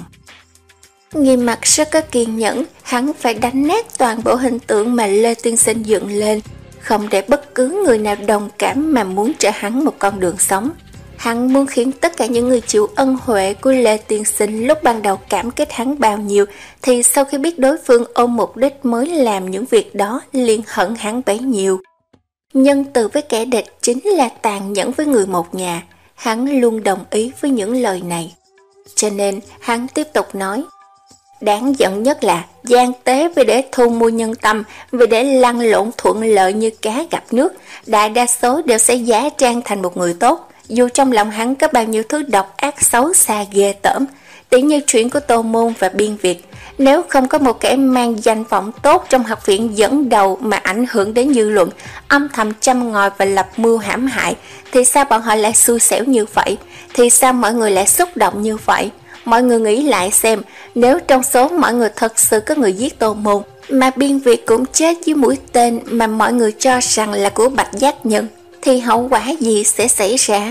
A: Nghiêm Mặt rất có kiên nhẫn, hắn phải đánh nát toàn bộ hình tượng mà Lê Tiên Sinh dựng lên, không để bất cứ người nào đồng cảm mà muốn cho hắn một con đường sống. Hắn muốn khiến tất cả những người chịu ân huệ của Lê Tiên Sinh lúc ban đầu cảm kích hắn bao nhiêu, thì sau khi biết đối phương ôm mục đích mới làm những việc đó liền hận hắn bấy nhiêu. Nhân từ với kẻ địch chính là tàn nhẫn với người một nhà, hắn luôn đồng ý với những lời này. Cho nên hắn tiếp tục nói, đáng giận nhất là gian tế vì để thu mua nhân tâm, vì để lăn lộn thuận lợi như cá gặp nước, đại đa số đều sẽ giả trang thành một người tốt, dù trong lòng hắn có bao nhiêu thứ độc ác xấu xa ghê tởm. Tỉ như chuyện của Tô Môn và Biên Việt, nếu không có một kẻ mang danh vọng tốt trong học viện dẫn đầu mà ảnh hưởng đến dư luận, âm thầm châm ngòi và lập mưu hãm hại, thì sao bọn họ lại xui xẻo như vậy? Thì sao mọi người lại xúc động như vậy? Mọi người nghĩ lại xem, nếu trong số mọi người thật sự có người giết Tô Môn, mà Biên Việt cũng chết dưới mũi tên mà mọi người cho rằng là của Bạch Giác Nhân, thì hậu quả gì sẽ xảy ra?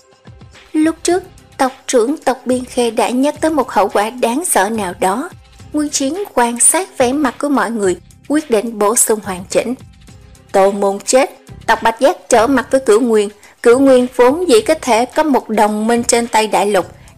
A: Lúc trước, tộc trưởng tộc Biên Khê đã nhắc tới một hậu quả đáng sợ nào đó. Nguyên Chiến quan sát vẻ mặt của mọi người, quyết định bổ sung hoàn chỉnh. Tô Môn chết, tộc Bạch Giác trở mặt với Cửu Nguyên. Cửu Nguyên vốn dĩ có thể có một đồng minh trên tay đại lục,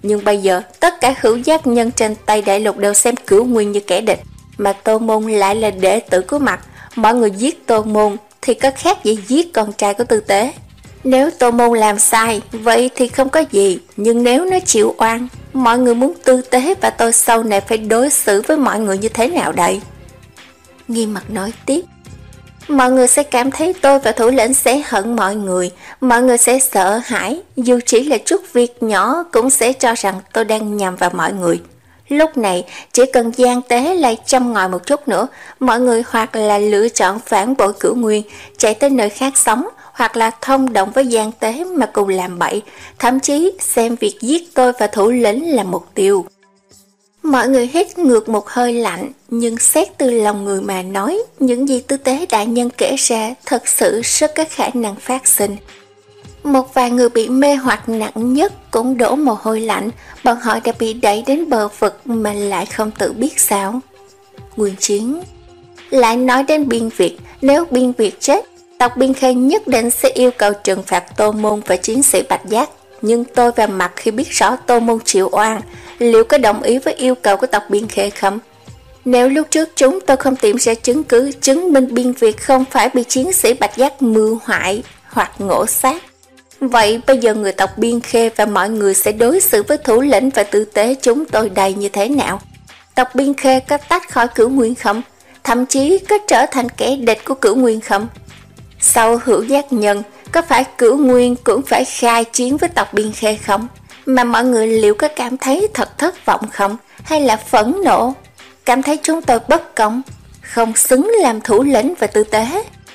A: Nhưng bây giờ tất cả hữu giác nhân trên Tây Đại Lục đều xem Cửu Nguyên như kẻ địch, mà Tô Môn lại là đệ tử của Mặt. Mọi người giết Tô Môn thì có khác gì giết con trai của Tư Tế. Nếu Tô Môn làm sai, vậy thì không có gì, nhưng nếu nó chịu oan, mọi người muốn Tư Tế và tôi sau này phải đối xử với mọi người như thế nào đây? Nghiêm Mặt nói tiếp, mọi người sẽ cảm thấy tôi và thủ lĩnh sẽ hận mọi người, mọi người sẽ sợ hãi, dù chỉ là chút việc nhỏ cũng sẽ cho rằng tôi đang nhằm vào mọi người. Lúc này, chỉ cần Giang Tế lại châm ngòi một chút nữa, mọi người hoặc là lựa chọn phản bội Cửu Nguyên, chạy tới nơi khác sống, hoặc là thông đồng với Giang Tế mà cùng làm bậy, thậm chí xem việc giết tôi và thủ lĩnh là mục tiêu. Mọi người hít ngược một hơi lạnh, nhưng xét từ lòng người mà nói, những gì Tư Tế đại nhân kể ra thật sự rất có khả năng phát sinh. Một vài người bị mê hoặc nặng nhất cũng đổ mồ hôi lạnh, bọn họ đã bị đẩy đến bờ vực mà lại không tự biết sao. Nguyên Chiến lại nói đến Biên Việt, nếu Biên Việt chết, tộc Biên Khê nhất định sẽ yêu cầu trừng phạt Tô Môn và chiến sĩ Bạch Giác. Nhưng tôi và Mặt khi biết rõ Tô Môn chịu oan, liệu có đồng ý với yêu cầu của tộc Biên Khê không? Nếu lúc trước chúng tôi không tìm ra chứng cứ chứng minh Biên Việt không phải bị chiến sĩ Bạch Giác mưu hại hoặc ngộ sát, vậy bây giờ người tộc Biên Khê và mọi người sẽ đối xử với thủ lĩnh và Tư Tế chúng tôi đây như thế nào? Tộc Biên Khê có tách khỏi Cửu Nguyên không? Thậm chí có trở thành kẻ địch của Cửu Nguyên không? Sau hữu giác nhân, có phải Cửu Nguyên cũng phải khai chiến với tộc Biên Khê không? Mà mọi người liệu có cảm thấy thật thất vọng không? Hay là phẫn nộ? Cảm thấy chúng tôi bất công, không xứng làm thủ lĩnh và Tư Tế?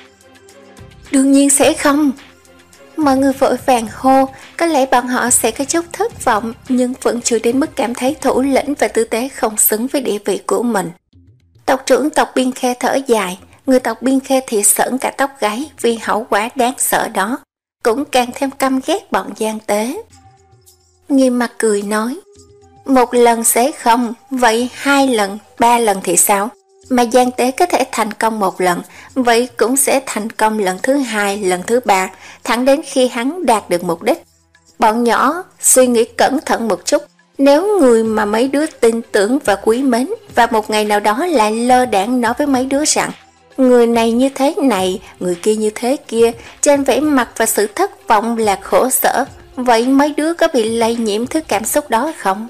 A: Đương nhiên sẽ không. Mọi người vội vàng hô, có lẽ bọn họ sẽ có chút thất vọng, nhưng vẫn chưa đến mức cảm thấy thủ lĩnh và Tư Tế không xứng với địa vị của mình. Tộc trưởng tộc Biên Khê thở dài, người tộc Biên Khê thì sởn cả tóc gáy vì hậu quả đáng sợ đó, cũng càng thêm căm ghét bọn Giang Tế. Nghiêm Mặt cười nói, một lần sẽ không, vậy hai lần, ba lần thì sao? Mà Giang Tế có thể thành công một lần, vậy cũng sẽ thành công lần thứ hai, lần thứ ba, thẳng đến khi hắn đạt được mục đích. Bọn nhỏ suy nghĩ cẩn thận một chút, nếu người mà mấy đứa tin tưởng và quý mến, và một ngày nào đó lại lơ đãng nói với mấy đứa rằng người này như thế này, người kia như thế kia, trên vẻ mặt và sự thất vọng là khổ sở, vậy mấy đứa có bị lây nhiễm thứ cảm xúc đó không?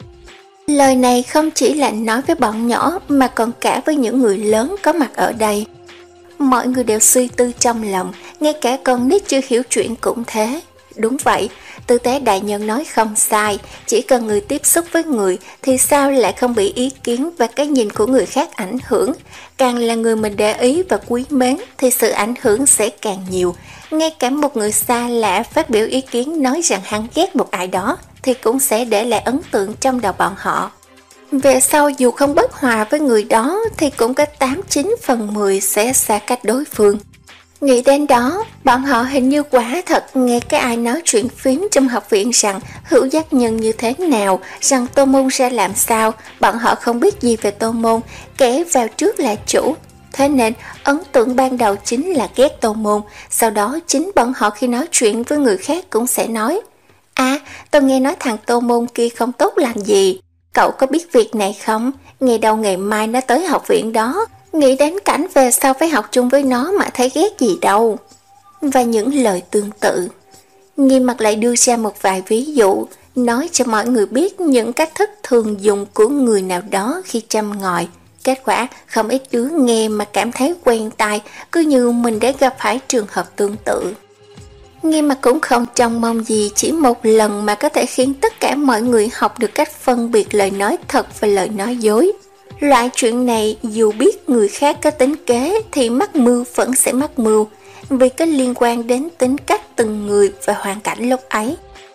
A: Lời này không chỉ là nói với bọn nhỏ mà còn cả với những người lớn có mặt ở đây. Mọi người đều suy tư trong lòng, ngay cả con nít chưa hiểu chuyện cũng thế. Đúng vậy, Tư Tế đại nhân nói không sai, chỉ cần người tiếp xúc với người thì sao lại không bị ý kiến và cái nhìn của người khác ảnh hưởng. Càng là người mình để ý và quý mến thì sự ảnh hưởng sẽ càng nhiều. Ngay cả một người xa lạ phát biểu ý kiến nói rằng hắn ghét một ai đó thì cũng sẽ để lại ấn tượng trong đầu bọn họ. Về sau dù không bất hòa với người đó thì cũng có tám chín phần mười sẽ xa cách đối phương. Nghĩ đến đó, bọn họ hình như quả thật nghe cái ai nói chuyện phím trong học viện rằng hữu giác nhân như thế nào, rằng Tô Môn ra làm sao, bọn họ không biết gì về Tô Môn, kẻ vào trước là chủ. Thế nên, ấn tượng ban đầu chính là ghét Tô Môn, sau đó chính bọn họ khi nói chuyện với người khác cũng sẽ nói, à, tôi nghe nói thằng Tô Môn kia không tốt làm gì, cậu có biết việc này không? Ngày đầu ngày mai nó tới học viện đó, nghĩ đến cảnh về sau phải học chung với nó mà thấy ghét gì đâu. Và những lời tương tự. Nghiêm Mặt lại đưa ra một vài ví dụ, nói cho mọi người biết những cách thức thường dùng của người nào đó khi châm ngòi. Kết quả không ít đứa nghe mà cảm thấy quen tai, cứ như mình đã gặp phải trường hợp tương tự. Nghiêm Mặt cũng không trông mong gì chỉ một lần mà có thể khiến tất cả mọi người học được cách phân biệt lời nói thật và lời nói dối. Loại chuyện này dù biết người khác có tính kế thì mắc mưu vẫn sẽ mắc mưu, vì có liên quan đến tính cách từng người và hoàn cảnh lúc ấy.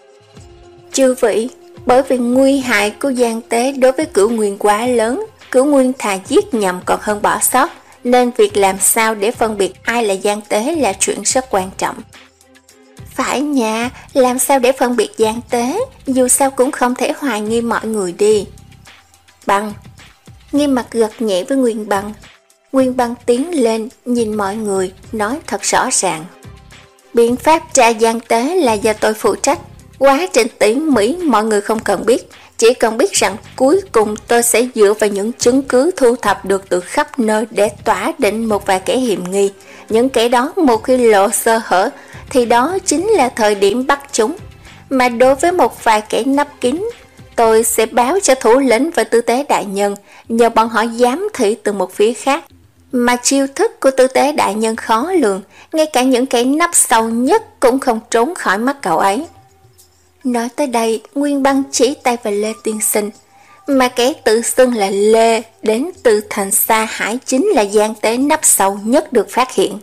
A: Chư vị, bởi vì nguy hại của Giang Tế đối với Cửu Nguyên quá lớn, Cửu Nguyên thà giết nhầm còn hơn bỏ sót, nên việc làm sao để phân biệt ai là Giang Tế là chuyện rất quan trọng. Phải nha, làm sao để phân biệt Giang Tế, dù sao cũng không thể hoài nghi mọi người đi. Bằng Nghiêm Mặt gật nhẹ với Nguyên Băng. Nguyên Băng tiến lên, nhìn mọi người, nói thật rõ ràng. Biện pháp tra Giang Tế là do tôi phụ trách. Quá trình tỉ mỉ mọi người không cần biết, chỉ cần biết rằng cuối cùng tôi sẽ dựa vào những chứng cứ thu thập được từ khắp nơi để tỏa định một vài kẻ hiểm nghi. Những kẻ đó một khi lộ sơ hở thì đó chính là thời điểm bắt chúng. Mà đối với một vài kẻ nấp kín, tôi sẽ báo cho thủ lĩnh và tư tế đại nhân, nhờ bọn họ giám thị từ một phía khác. Mà chiêu thức của tư tế đại nhân khó lường, ngay cả những kẻ nấp sâu nhất cũng không trốn khỏi mắt cậu ấy. Nói tới đây, Nguyên Băng chỉ tay vào Lê Tiên Sinh, mà kẻ tự xưng là Lê đến từ thành Sa Hải chính là gian tế nấp sâu nhất được phát hiện.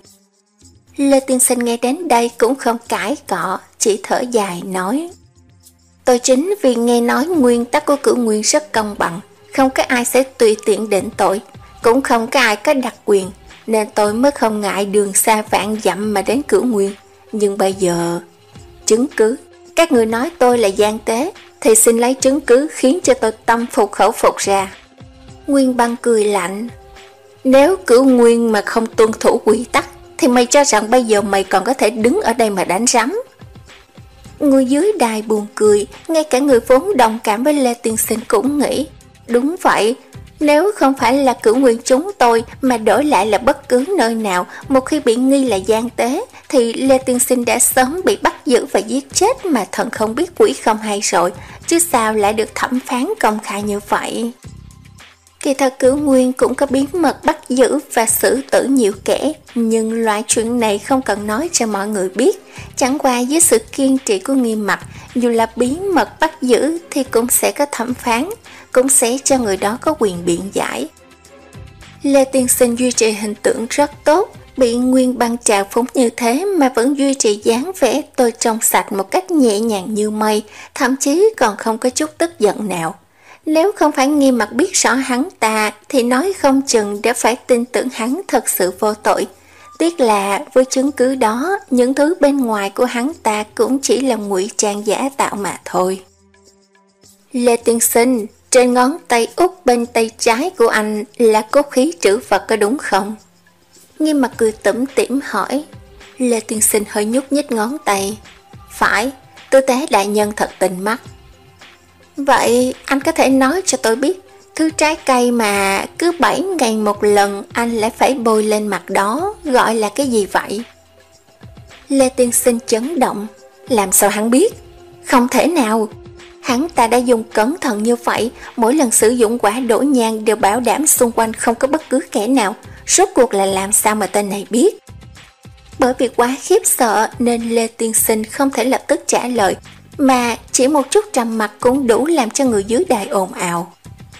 A: Lê Tiên Sinh nghe đến đây cũng không cãi cọ, chỉ thở dài nói: Tôi chính vì nghe nói nguyên tắc của Cửu Nguyên rất công bằng, không có ai sẽ tùy tiện định tội, cũng không có ai có đặc quyền, nên tôi mới không ngại đường xa vạn dặm mà đến Cửu Nguyên. Nhưng bây giờ, chứng cứ, các người nói tôi là gian tế, thì xin lấy chứng cứ khiến cho tôi tâm phục khẩu phục ra. Nguyên Băng cười lạnh: Nếu Cửu Nguyên mà không tuân thủ quy tắc, thì mày cho rằng bây giờ mày còn có thể đứng ở đây mà đánh rắm? Người dưới đài buồn cười, ngay cả người vốn đồng cảm với Lê Tiên Sinh cũng nghĩ, đúng vậy, nếu không phải là Cửu Nguyên chúng tôi mà đổi lại là bất cứ nơi nào, một khi bị nghi là gian tế, thì Lê Tiên Sinh đã sớm bị bắt giữ và giết chết mà thần không biết quỷ không hay rồi, chứ sao lại được thẩm phán công khai như vậy. Kỳ thật Cửu Nguyên cũng có bí mật bắt giữ và xử tử nhiều kẻ, nhưng loại chuyện này không cần nói cho mọi người biết. Chẳng qua với sự kiên trì của Nghiêm Mặc, dù là bí mật bắt giữ thì cũng sẽ có thẩm phán, cũng sẽ cho người đó có quyền biện giải. Lê Tiên Sinh duy trì hình tượng rất tốt, bị Nguyên Băng trào phúng như thế mà vẫn duy trì dáng vẻ tôi trong sạch một cách nhẹ nhàng như mây, thậm chí còn không có chút tức giận nào. Nếu không phải Nghiêm Mặc biết rõ hắn ta thì nói không chừng đã phải tin tưởng hắn thật sự vô tội. Tiếc là với chứng cứ đó, những thứ bên ngoài của hắn ta cũng chỉ là ngụy trang giả tạo mà thôi. Lê Tiên Sinh, trên ngón tay út bên tay trái của anh là cốt khí trữ vật có đúng không? Nghiêm Mặc cười tủm tỉm hỏi. Lê Tiên Sinh hơi nhúc nhích ngón tay. Phải, tư tế đại nhân thật tinh mắt. Vậy anh có thể nói cho tôi biết, thứ trái cây mà cứ bảy ngày một lần anh lại phải bôi lên mặt đó gọi là cái gì vậy? Lê Tiên Sinh chấn động. Làm sao hắn biết? Không thể nào. Hắn ta đã dùng cẩn thận như vậy, mỗi lần sử dụng quả đổ nhang đều bảo đảm xung quanh không có bất cứ kẻ nào. Rốt cuộc là làm sao mà tên này biết? Bởi vì quá khiếp sợ nên Lê Tiên Sinh không thể lập tức trả lời, mà chỉ một chút trầm mặc cũng đủ làm cho người dưới đài ồn ào.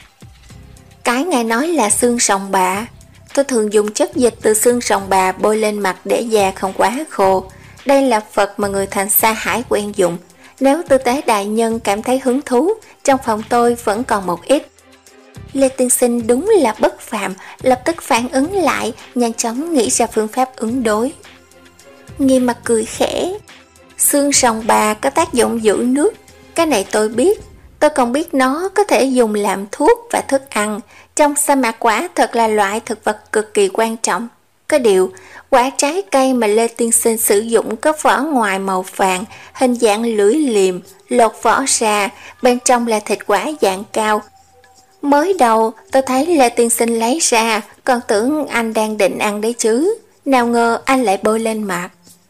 A: Cái ngài nói là xương rồng bà. Tôi thường dùng chất dịch từ xương rồng bà bôi lên mặt để da không quá khô. Đây là vật mà người thành Sa Hải quen dùng. Nếu tư tế đại nhân cảm thấy hứng thú, trong phòng tôi vẫn còn một ít. Lê Tiên Sinh đúng là bất phàm, lập tức phản ứng lại, nhanh chóng nghĩ ra phương pháp ứng đối. Nghiêm Mặc cười khẽ. Xương rồng bà có tác dụng giữ nước, cái này tôi biết. Tôi còn biết nó có thể dùng làm thuốc và thức ăn. Trong sa mạc quả thật là loại thực vật cực kỳ quan trọng. Có điều, quả trái cây mà Lê Tiên Sinh sử dụng có vỏ ngoài màu vàng, hình dạng lưỡi liềm, lột vỏ ra, bên trong là thịt quả dạng cao. Mới đầu tôi thấy Lê Tiên Sinh lấy ra, còn tưởng anh đang định ăn đấy chứ. Nào ngờ anh lại bôi lên mặt.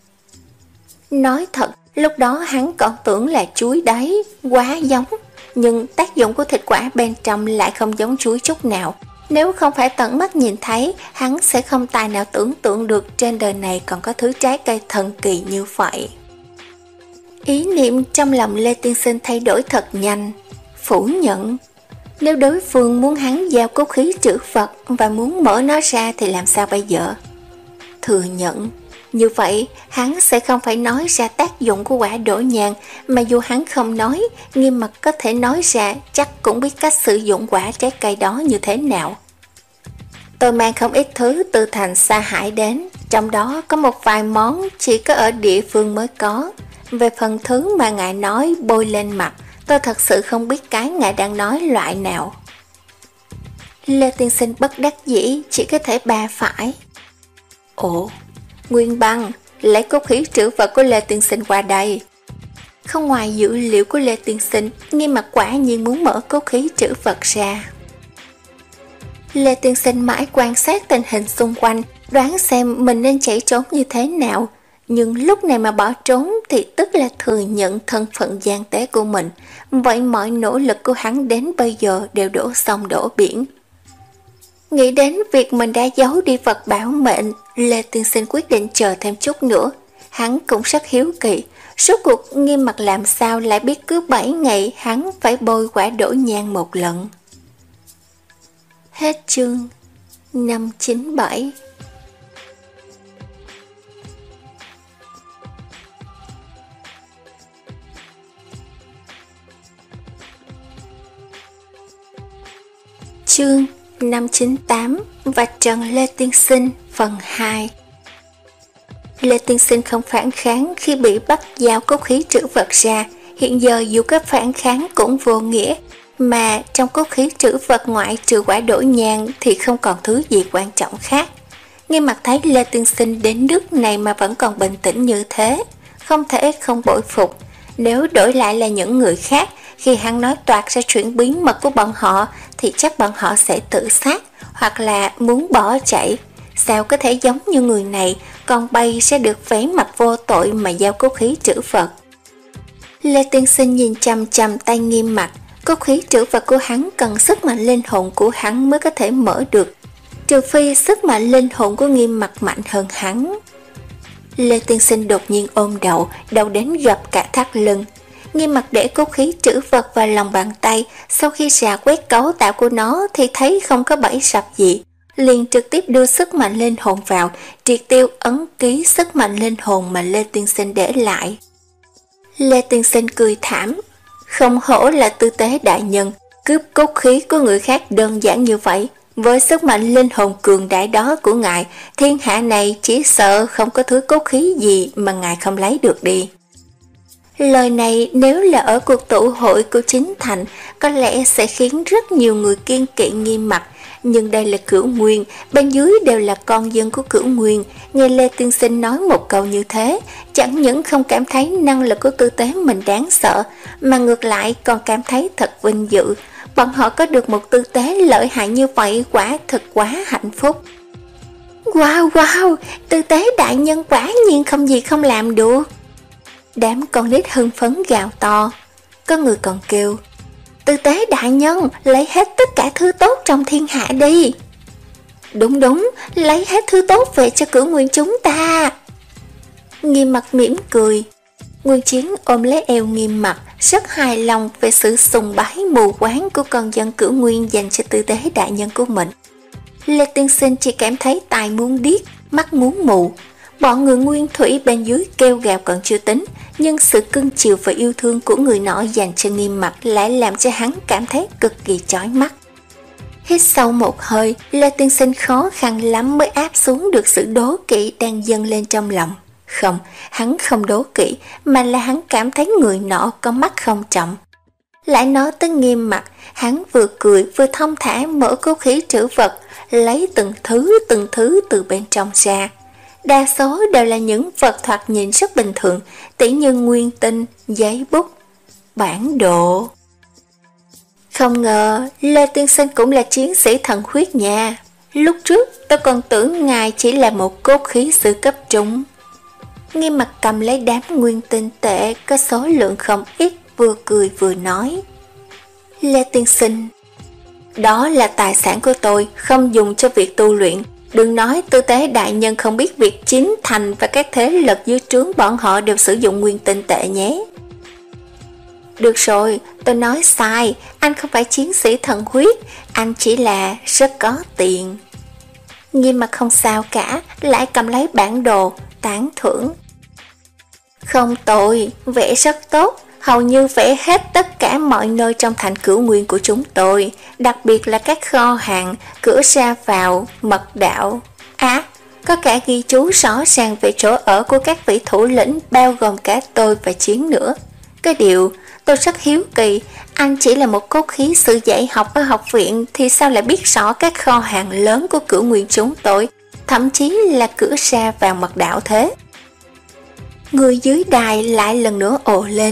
A: Nói thật, lúc đó hắn còn tưởng là chuối đấy, quá giống. Nhưng tác dụng của thịt quả bên trong lại không giống chuối chút nào. Nếu không phải tận mắt nhìn thấy, hắn sẽ không tài nào tưởng tượng được trên đời này còn có thứ trái cây thần kỳ như vậy. Ý niệm trong lòng Lê Tiên Sinh thay đổi thật nhanh. Phủ nhận. Nếu đối phương muốn hắn giao cốt khí trữ vật và muốn mở nó ra thì làm sao bây giờ? Thừa nhận. Như vậy, hắn sẽ không phải nói ra tác dụng của quả đổ nhang, mà dù hắn không nói, Nghiêm Mặc có thể nói ra chắc cũng biết cách sử dụng quả trái cây đó như thế nào. Tôi mang không ít thứ từ thành Sa Hải đến, trong đó có một vài món chỉ có ở địa phương mới có. Về phần thứ mà ngài nói bôi lên mặt, tôi thật sự không biết cái ngài đang nói loại nào. Lê Tiên Sinh bất đắc dĩ chỉ có thể ba phải. Ồ, Nguyên Băng, lấy cốt khí trữ vật của Lê Tiên Sinh qua đây. Không ngoài dữ liệu của Lê Tiên Sinh, Nghiêm Mặc quả nhiên muốn mở cốt khí trữ vật ra. Lê Tiên Sinh mãi quan sát tình hình xung quanh, đoán xem mình nên chạy trốn như thế nào. Nhưng lúc này mà bỏ trốn thì tức là thừa nhận thân phận gian tế của mình. Vậy mọi nỗ lực của hắn đến bây giờ đều đổ sông đổ biển. Nghĩ đến việc mình đã giấu đi vật bảo mệnh, Lê Tiên Sinh quyết định chờ thêm chút nữa. Hắn cũng rất hiếu kỳ, rốt cuộc Nghiêm Mặc làm sao lại biết cứ bảy ngày hắn phải bôi quả đổ nhang một lần. Hết chương năm chín bảy. Chương năm chín tám Vạch trần Lê Tiên Sinh phần hai. Lê Tiên Sinh không phản kháng khi bị bắt giao cốt khí trữ vật ra. Hiện giờ dù có phản kháng cũng vô nghĩa, mà trong cốt khí trữ vật ngoại trừ quả đổ nhang thì không còn thứ gì quan trọng khác. Nghiêm Mặc thấy Lê Tiên Sinh đến nước này mà vẫn còn bình tĩnh như thế, không thể không bội phục. Nếu đổi lại là những người khác, khi hắn nói toạc ra chuyện bí mật của bọn họ thì chắc bọn họ sẽ tự sát hoặc là muốn bỏ chạy. Sao có thể giống như người này, còn bay sẽ được vẻ mặt vô tội mà giao cốt khí trữ vật. Lê Tiên Sinh nhìn chằm chằm tay Nghiêm Mặc. Cốt khí trữ vật của hắn cần sức mạnh linh hồn của hắn mới có thể mở được, trừ phi sức mạnh linh hồn của Nghiêm Mặc mạnh hơn hắn. Lê Tiên Sinh đột nhiên ôm đầu, đầu đến gập cả thắt lưng. Nghiêm Mặc để cốt khí trữ vật vào lòng bàn tay, sau khi rà quét cấu tạo của nó thì thấy không có bẫy sập gì, liền trực tiếp đưa sức mạnh linh hồn vào, triệt tiêu ấn ký sức mạnh linh hồn mà Lê Tiên Sinh để lại. Lê Tiên Sinh cười thảm, không hổ là tư tế đại nhân, cướp cốt khí của người khác đơn giản như vậy. Với sức mạnh linh hồn cường đại đó của ngài, thiên hạ này chỉ sợ không có thứ cốt khí gì mà ngài không lấy được đi. Lời này nếu là ở cuộc tụ hội của chính thành, có lẽ sẽ khiến rất nhiều người kiêng kỵ Nghiêm Mặc. Nhưng đây là Cửu Nguyên, bên dưới đều là con dân của Cửu Nguyên. Nghe Lê Tiên Sinh nói một câu như thế, chẳng những không cảm thấy năng lực của tư tế mình đáng sợ, mà ngược lại còn cảm thấy thật vinh dự. Bọn họ có được một tư tế lợi hại như vậy quả thật quá hạnh phúc. Wow wow, tư tế đại nhân quả nhiên không gì không làm được. Đám con nít hưng phấn gào to. Có người còn kêu, tư tế đại nhân, lấy hết tất cả thứ tốt trong thiên hạ đi. Đúng đúng, lấy hết thứ tốt về cho Cửu Nguyên chúng ta. Nghiêm Mặc mỉm cười. Nguyên Chiến ôm lấy eo Nghiêm Mặc, rất hài lòng về sự sùng bái mù quáng của con dân Cửu Nguyên dành cho tư tế đại nhân của mình. Lê Tiên Sinh chỉ cảm thấy tai muốn điếc, mắt muốn mù. Bọn người Nguyên Thủy bên dưới kêu gào còn chưa tính, nhưng sự cưng chiều và yêu thương của người nọ dành cho Nghiêm Mặc lại làm cho hắn cảm thấy cực kỳ chói mắt. Hít sâu một hơi, Lê Tiên Sinh khó khăn lắm mới áp xuống được sự đố kỵ đang dâng lên trong lòng. Không, hắn không đố kỵ, mà là hắn cảm thấy người nọ có mắt không trọng. Lại nói tới Nghiêm Mặc, hắn vừa cười vừa thông thả mở cốt khí trữ vật, lấy từng thứ từng thứ từ bên trong ra. Đa số đều là những vật thoạt nhìn rất bình thường, tỉ như nguyên tinh, giấy bút, bản đồ. Không ngờ Lê Tiên Sinh cũng là chiến sĩ thần huyết nha. Lúc trước tôi còn tưởng ngài chỉ là một cốt khí sư cấp trung. Nghiêm Mặc cầm lấy đám nguyên tinh tệ có số lượng không ít, vừa cười vừa nói. Lê Tiên Sinh, đó là tài sản của tôi, không dùng cho việc tu luyện. Đừng nói tư tế đại nhân không biết việc chính thành và các thế lực dưới trướng bọn họ đều sử dụng nguyên tinh tệ nhé. Được rồi, tôi nói sai, anh không phải chiến sĩ thần huyết, anh chỉ là rất có tiền. Nghiêm Mặc không sao cả, lại cầm lấy bản đồ, tán thưởng. Không tồi, vẽ rất tốt, hầu như vẽ hết tất cả mọi nơi trong thành Cửu Nguyên của chúng tôi, đặc biệt là các kho hàng, cửa ra vào, mật đạo. À, có cả ghi chú rõ ràng về chỗ ở của các vị thủ lĩnh, bao gồm cả tôi và Chiến nữa. Cái điều tôi rất hiếu kỳ, anh chỉ là một cốt khí sư dạy học ở học viện thì sao lại biết rõ các kho hàng lớn của Cửu Nguyên chúng tôi, thậm chí là cửa ra vào mật đạo thế? Người dưới đài lại lần nữa ồ lên.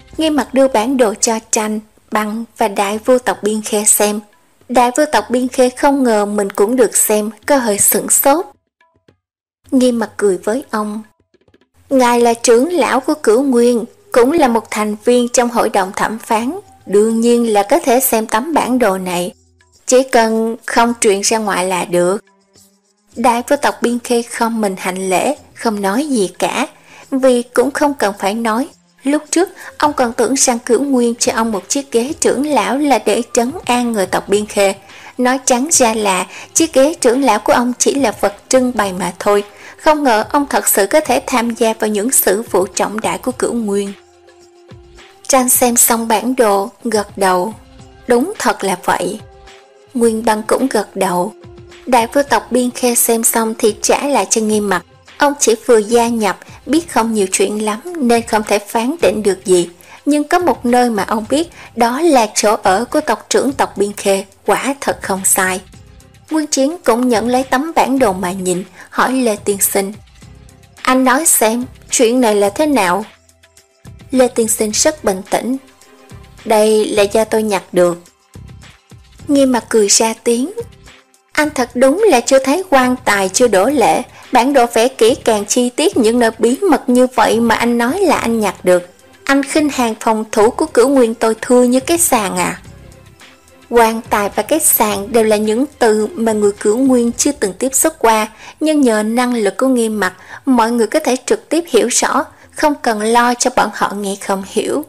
A: Nghiêm mặt đưa bản đồ cho Tranh, Băng và đại vua tộc Biên Khê xem. Đại vua tộc Biên Khê không ngờ mình cũng được xem, có hơi sửng sốt. Nghiêm mặt cười với ông. Ngài là trưởng lão của Cửu Nguyên, cũng là một thành viên trong hội đồng thẩm phán, đương nhiên là có thể xem tấm bản đồ này, chỉ cần không truyền ra ngoài là được. Đại vua tộc Biên Khê không mình hành lễ, không nói gì cả, vì cũng không cần phải nói. Lúc trước, ông còn tưởng rằng Cửu Nguyên cho ông một chiếc ghế trưởng lão là để trấn an người tộc Biên Khê. Nói trắng ra là chiếc ghế trưởng lão của ông chỉ là vật trưng bày mà thôi. Không ngờ ông thật sự có thể tham gia vào những sự vụ trọng đại của Cửu Nguyên. Tranh xem xong bản đồ, gật đầu. Đúng thật là vậy. Nguyên Băng cũng gật đầu. Đại vua tộc Biên Khê xem xong thì trả lại cho Nghiêm Mặt. Ông chỉ vừa gia nhập, biết không nhiều chuyện lắm nên không thể phán định được gì. Nhưng có một nơi mà ông biết, đó là chỗ ở của tộc trưởng tộc Biên Khê, quả thật không sai. Nguyên Chiến cũng nhận lấy tấm bản đồ mà nhìn, hỏi Lê Tiên Sinh. Anh nói xem, chuyện này là thế nào? Lê Tiên Sinh rất bình tĩnh. Đây là do tôi nhặt được. Nghiêm Mặt cười ra tiếng. Anh thật đúng là chưa thấy quan tài chưa đổ lệ. Bản đồ vẽ kỹ càng chi tiết những nơi bí mật như vậy mà anh nói là anh nhặt được. Anh khinh hàng phòng thủ của Cửu Nguyên tôi thưa như cái sàn à? Quan tài và cái sàn đều là những từ mà người Cửu Nguyên chưa từng tiếp xúc qua, nhưng nhờ năng lực của Nghiêm Mặt, mọi người có thể trực tiếp hiểu rõ, không cần lo cho bọn họ nghe không hiểu.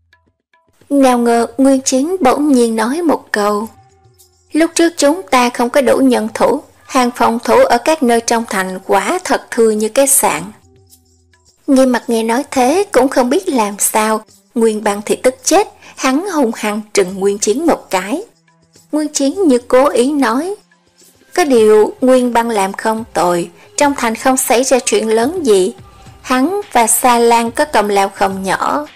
A: Nào ngờ Nguyên Chiến bỗng nhiên nói một câu. Lúc trước chúng ta không có đủ nhân thủ, hàng phòng thủ ở các nơi trong thành quả thật thưa như cái sạn. Nghiêm Mặt nghe nói thế cũng không biết làm sao. Nguyên Băng thì tức chết, hắn hung hăng trừng Nguyên Chiến một cái. Nguyên Chiến như cố ý nói. Có điều Nguyên Băng làm không tồi, trong thành không xảy ra chuyện lớn gì. Hắn và Sa Lan có công lao không nhỏ.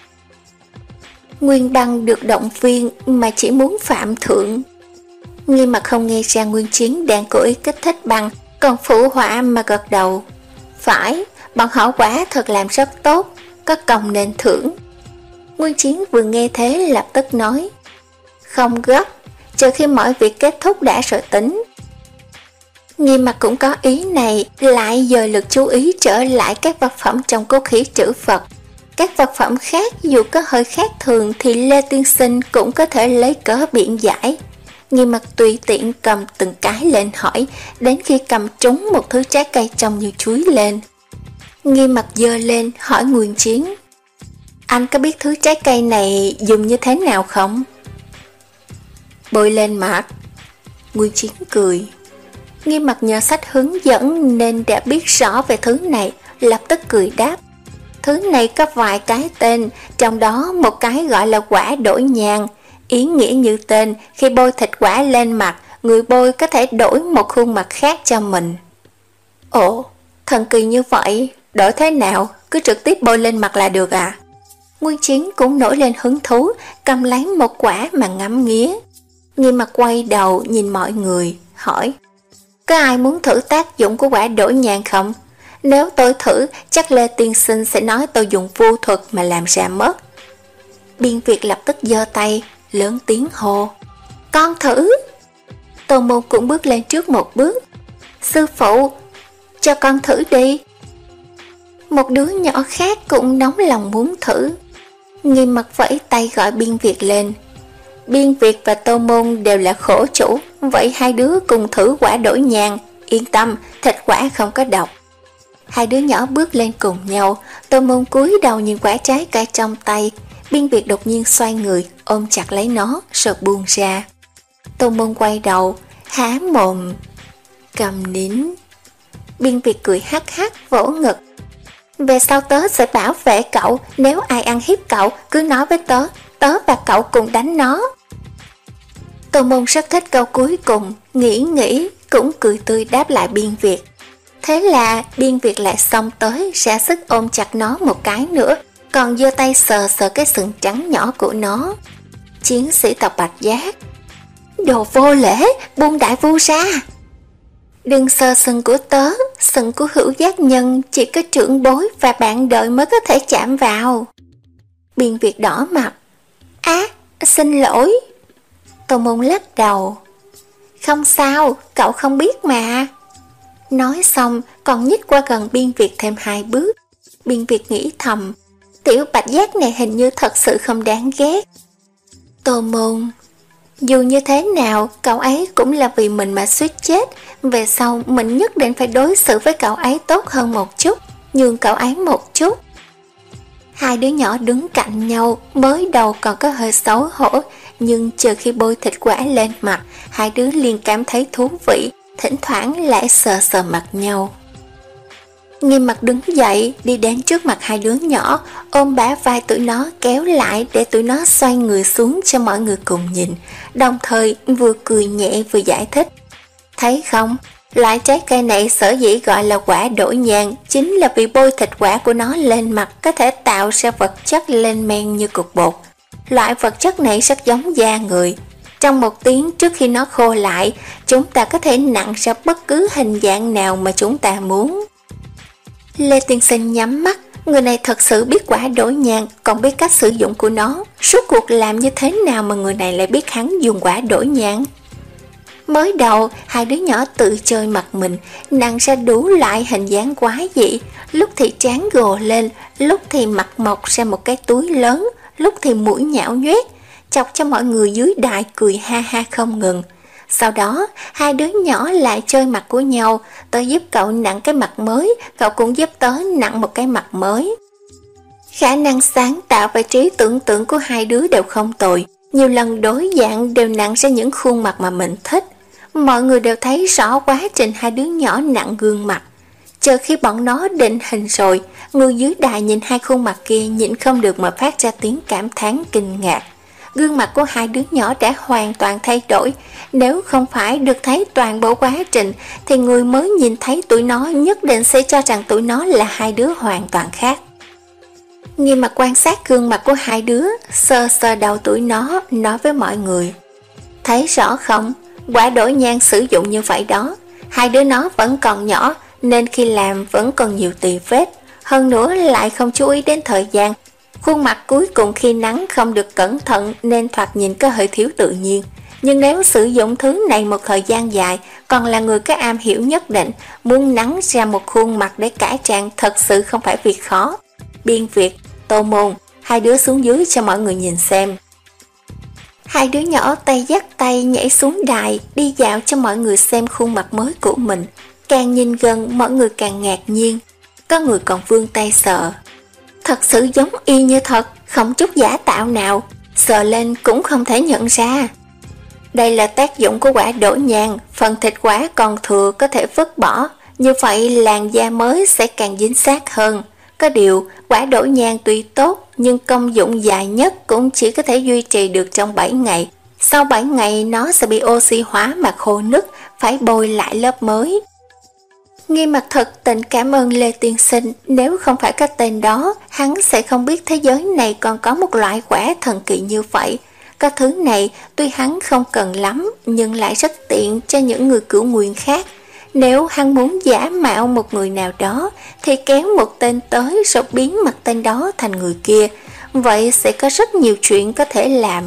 A: Nguyên Băng được động viên mà chỉ muốn phạm thượng. Nghiêm Mặt không nghe ra Nguyên Chiến đang cố ý kích thích Băng, còn phụ họa mà gật đầu. Phải, bọn họ quả thật làm rất tốt, có công nên thưởng. Nguyên Chiến vừa nghe thế lập tức nói. Không gấp, chờ khi mọi việc kết thúc đã rồi tính. Nghiêm Mặt cũng có ý này, lại dời lực chú ý trở lại các vật phẩm trong cốt khí trữ vật. Các vật phẩm khác dù có hơi khác thường thì Lê Tiên Sinh cũng có thể lấy cớ biện giải. Nghiêm Mặt tùy tiện cầm từng cái lên hỏi, đến khi cầm trúng một thứ trái cây trông như chuối lên. Nghiêm Mặt giơ lên hỏi Nguyên Chiến. Anh có biết thứ trái cây này dùng như thế nào không? Bôi lên mặt. Nguyên Chiến cười. Nghiêm Mặt nhờ sách hướng dẫn nên đã biết rõ về thứ này, lập tức cười đáp. Thứ này có vài cái tên, trong đó một cái gọi là quả đổi nhang. Ý nghĩa như tên, khi bôi thịt quả lên mặt, người bôi có thể đổi một khuôn mặt khác cho mình. Ồ, thần kỳ như vậy, đổi thế nào, cứ trực tiếp bôi lên mặt là được à? Nguyên Chiến cũng nổi lên hứng thú, cầm lấy một quả mà ngắm nghía. Nghiêm Mặt quay đầu nhìn mọi người, hỏi. Có ai muốn thử tác dụng của quả đổi nhang không? Nếu tôi thử, chắc Lê Tiên Sinh sẽ nói tôi dùng vô thuật mà làm ra mất. Biên Việt lập tức giơ tay, lớn tiếng hô. Con thử! Tô Môn cũng bước lên trước một bước. Sư phụ, cho con thử đi. Một đứa nhỏ khác cũng nóng lòng muốn thử. Nghiêm Mặt vẫy tay gọi Biên Việt lên. Biên Việt và Tô Môn đều là khổ chủ, vậy hai đứa cùng thử quả đổi nhang. Yên tâm, thịt quả không có độc. Hai đứa nhỏ bước lên cùng nhau. Tô Môn cúi đầu nhìn quả trái cây trong tay. Biên Việt đột nhiên xoay người, ôm chặt lấy nó, rồi buông ra. Tô Môn quay đầu, há mồm, cầm nín. Biên Việt cười hắc hắc vỗ ngực. Về sau tớ sẽ bảo vệ cậu, nếu ai ăn hiếp cậu, cứ nói với tớ, tớ và cậu cùng đánh nó. Tô Môn rất thích câu cuối cùng, nghĩ nghĩ, cũng cười tươi đáp lại Biên Việt. Thế là Biên Việt lại xông tới, ra sức ôm chặt nó một cái nữa, còn giơ tay sờ sờ cái sừng trắng nhỏ của nó. Chiến sĩ tộc Bạch Giác. Đồ vô lễ, buông đại vu ra. Đừng sờ sừng của tớ, sừng của hữu giác nhân chỉ có trưởng bối và bạn đời mới có thể chạm vào. Biên Việt đỏ mặt. Á, à, xin lỗi. Tô Môn lắc đầu. Không sao, cậu không biết mà. Nói xong còn nhích qua gần Biên Việt thêm hai bước. Biên Việt nghĩ thầm, tiểu bạch giác này hình như thật sự không đáng ghét. Tô Môn, dù như thế nào, cậu ấy cũng là vì mình mà suýt chết. Về sau mình nhất định phải đối xử với cậu ấy tốt hơn một chút, nhường cậu ấy một chút. Hai đứa nhỏ đứng cạnh nhau, mới đầu còn có hơi xấu hổ, nhưng chờ khi bôi thịt quả lên mặt, hai đứa liền cảm thấy thú vị, thỉnh thoảng lại sờ sờ mặt nhau. Nghiêm Mặt đứng dậy, đi đến trước mặt hai đứa nhỏ, ôm bả vai tụi nó kéo lại để tụi nó xoay người xuống cho mọi người cùng nhìn, đồng thời vừa cười nhẹ vừa giải thích. Thấy không, loại trái cây này sở dĩ gọi là quả đổi nhang chính là vì bôi thịt quả của nó lên mặt có thể tạo ra vật chất lên men như cục bột. Loại vật chất này rất giống da người. Trong một tiếng trước khi nó khô lại, chúng ta có thể nặn ra bất cứ hình dạng nào mà chúng ta muốn. Lê Tiên Sinh nhắm mắt, người này thật sự biết quả đổi nhang, còn biết cách sử dụng của nó. Suốt cuộc làm như thế nào mà người này lại biết hắn dùng quả đổi nhang? Mới đầu, hai đứa nhỏ tự chơi mặt mình, nặn ra đủ loại hình dáng quái dị, lúc thì trán gồ lên, lúc thì mặt mọc ra một cái túi lớn, lúc thì mũi nhão nhoét, chọc cho mọi người dưới đài cười ha ha không ngừng. Sau đó, hai đứa nhỏ lại chơi mặt của nhau, tớ giúp cậu nặn cái mặt mới, cậu cũng giúp tớ nặn một cái mặt mới. Khả năng sáng tạo và trí tưởng tượng của hai đứa đều không tồi, nhiều lần đối dạng đều nặn ra những khuôn mặt mà mình thích. Mọi người đều thấy rõ quá trình hai đứa nhỏ nặn gương mặt. Chờ khi bọn nó định hình rồi, người dưới đài nhìn hai khuôn mặt kia nhịn không được mà phát ra tiếng cảm thán kinh ngạc. Gương mặt của hai đứa nhỏ đã hoàn toàn thay đổi. Nếu không phải được thấy toàn bộ quá trình, thì người mới nhìn thấy tụi nó nhất định sẽ cho rằng tụi nó là hai đứa hoàn toàn khác. Nghiêm Mặt quan sát gương mặt của hai đứa, sờ sờ đầu tụi nó, nói với mọi người. Thấy rõ không? Quả đổi nhang sử dụng như vậy đó. Hai đứa nó vẫn còn nhỏ, nên khi làm vẫn còn nhiều tì vết. Hơn nữa lại không chú ý đến thời gian. Khuôn mặt cuối cùng khi nắng không được cẩn thận nên thoạt nhìn có hơi thiếu tự nhiên. Nhưng nếu sử dụng thứ này một thời gian dài, còn là người có am hiểu nhất định, muốn nắng ra một khuôn mặt để cải trang thật sự không phải việc khó. Biên Việt, Tô Môn, hai đứa xuống dưới cho mọi người nhìn xem. Hai đứa nhỏ tay dắt tay nhảy xuống đài, đi dạo cho mọi người xem khuôn mặt mới của mình. Càng nhìn gần, mọi người càng ngạc nhiên. Có người còn vươn tay sờ. Thật sự giống y như thật, không chút giả tạo nào, sờ lên cũng không thể nhận ra. Đây là tác dụng của quả đổi nhang, phần thịt quả còn thừa có thể vứt bỏ, như vậy làn da mới sẽ càng dính sát hơn. Có điều, quả đổi nhang tuy tốt, nhưng công dụng dài nhất cũng chỉ có thể duy trì được trong bảy ngày. Sau bảy ngày nó sẽ bị oxy hóa mà khô nứt, phải bôi lại lớp mới. Nghiêm Mặt thật tình cảm ơn Lê Tiên Sinh, nếu không phải cái tên đó, hắn sẽ không biết thế giới này còn có một loại quả thần kỳ như vậy. Cái thứ này tuy hắn không cần lắm, nhưng lại rất tiện cho những người cửu nguyên khác. Nếu hắn muốn giả mạo một người nào đó, thì kéo một tên tới rồi biến mặt tên đó thành người kia. Vậy sẽ có rất nhiều chuyện có thể làm.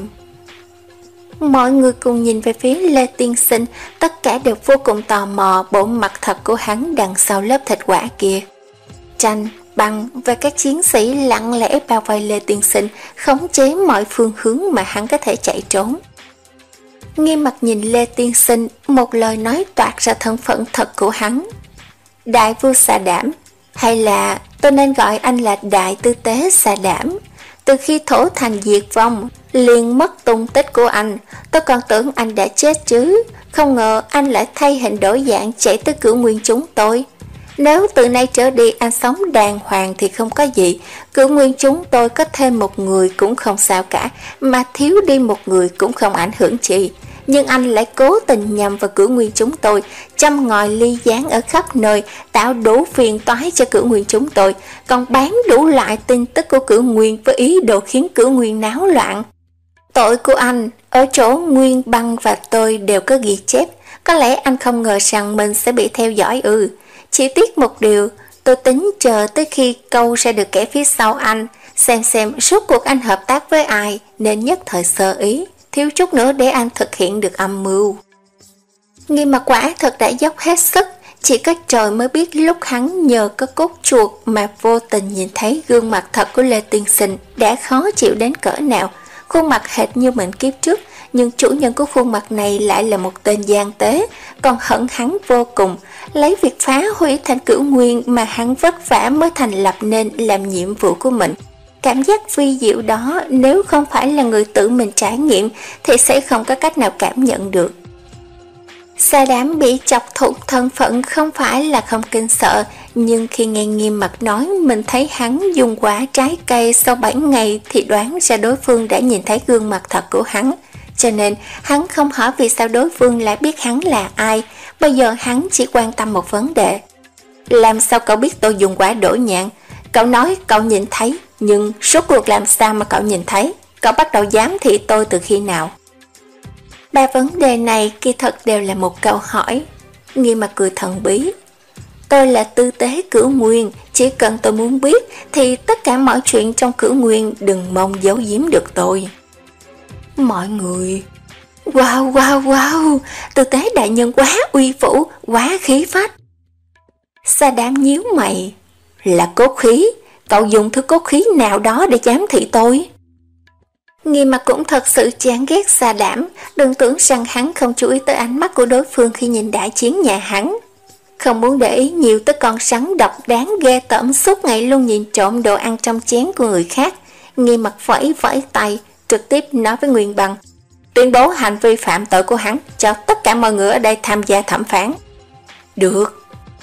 A: Mọi người cùng nhìn về phía Lê Tiên Sinh, tất cả đều vô cùng tò mò bộ mặt thật của hắn đằng sau lớp thịt quả kia. Tranh, băng và các chiến sĩ lặng lẽ bao vây Lê Tiên Sinh, khống chế mọi phương hướng mà hắn có thể chạy trốn. Nghiêm Mặt nhìn Lê Tiên Sinh, một lời nói toạc ra thân phận thật của hắn. Đại vua Xà Đảm, hay là tôi nên gọi anh là Đại tư tế Xà Đảm. Từ khi Thổ Thành diệt vong, liền mất tung tích của anh, tôi còn tưởng anh đã chết chứ, không ngờ anh lại thay hình đổi dạng chạy tới cửu nguyên chúng tôi. Nếu từ nay trở đi anh sống đàng hoàng thì không có gì, cửu nguyên chúng tôi có thêm một người cũng không sao cả, mà thiếu đi một người cũng không ảnh hưởng gì. Nhưng anh lại cố tình nhằm vào cửu nguyên chúng tôi, châm ngòi ly gián ở khắp nơi, tạo đủ phiền toái cho cửu nguyên chúng tôi, còn bán đủ loại tin tức của cửu nguyên với ý đồ khiến cửu nguyên náo loạn. Tội của anh ở chỗ Nguyên Băng và tôi đều có ghi chép, có lẽ anh không ngờ rằng mình sẽ bị theo dõi ư. Chỉ tiếc một điều, tôi tính chờ tới khi câu ra được kẻ phía sau anh, xem xem suốt cuộc anh hợp tác với ai nên nhất thời sơ ý, thiếu chút nữa để anh thực hiện được âm mưu. Nghiêm Mặc quả thật đã dốc hết sức, chỉ có trời mới biết lúc hắn nhờ có cốt chuột mà vô tình nhìn thấy gương mặt thật của Lê Tiên Sinh đã khó chịu đến cỡ nào. Khuôn mặt hệt như mình kiếp trước, nhưng chủ nhân của khuôn mặt này lại là một tên gian tế, còn hận hắn vô cùng, lấy việc phá hủy thành Cửu Nguyên mà hắn vất vả mới thành lập nên làm nhiệm vụ của mình. Cảm giác vi diệu đó nếu không phải là người tự mình trải nghiệm thì sẽ không có cách nào cảm nhận được. Sa Đám bị chọc thủng thân phận không phải là không kinh sợ, nhưng khi nghe Nghiêm Mặc nói mình thấy hắn dùng quả trái cây sau bảy ngày thì đoán ra đối phương đã nhìn thấy gương mặt thật của hắn. Cho nên hắn không hỏi vì sao đối phương lại biết hắn là ai, bây giờ hắn chỉ quan tâm một vấn đề. Làm sao cậu biết tôi dùng quả đổ nhạn? Cậu nói cậu nhìn thấy, nhưng rốt cuộc làm sao mà cậu nhìn thấy? Cậu bắt đầu giám thị tôi từ khi nào? Ba vấn đề này kỳ thật đều là một câu hỏi. Nghiêm Mặc cười thần bí. Tôi là tư tế Cửu Nguyên, chỉ cần tôi muốn biết thì tất cả mọi chuyện trong Cửu Nguyên đừng mong giấu giếm được tôi. Mọi người... Wow, wow, wow, tư tế đại nhân quá uy vũ, quá khí phách. Sa Đám nhíu mày. Là cốt khí, cậu dùng thứ cốt khí nào đó để giám thị tôi? Nghiêm Mặc cũng thật sự chán ghét Sa Đám, đừng tưởng rằng hắn không chú ý tới ánh mắt của đối phương khi nhìn đại chiến nhà hắn. Không muốn để ý nhiều tới con rắn độc đáng ghê tởm suốt ngày luôn nhìn trộm đồ ăn trong chén của người khác. Nghiêm Mặc vẫy vẫy tay, trực tiếp nói với Nguyên Băng, tuyên bố hành vi phạm tội của hắn cho tất cả mọi người ở đây tham gia thẩm phán. Được.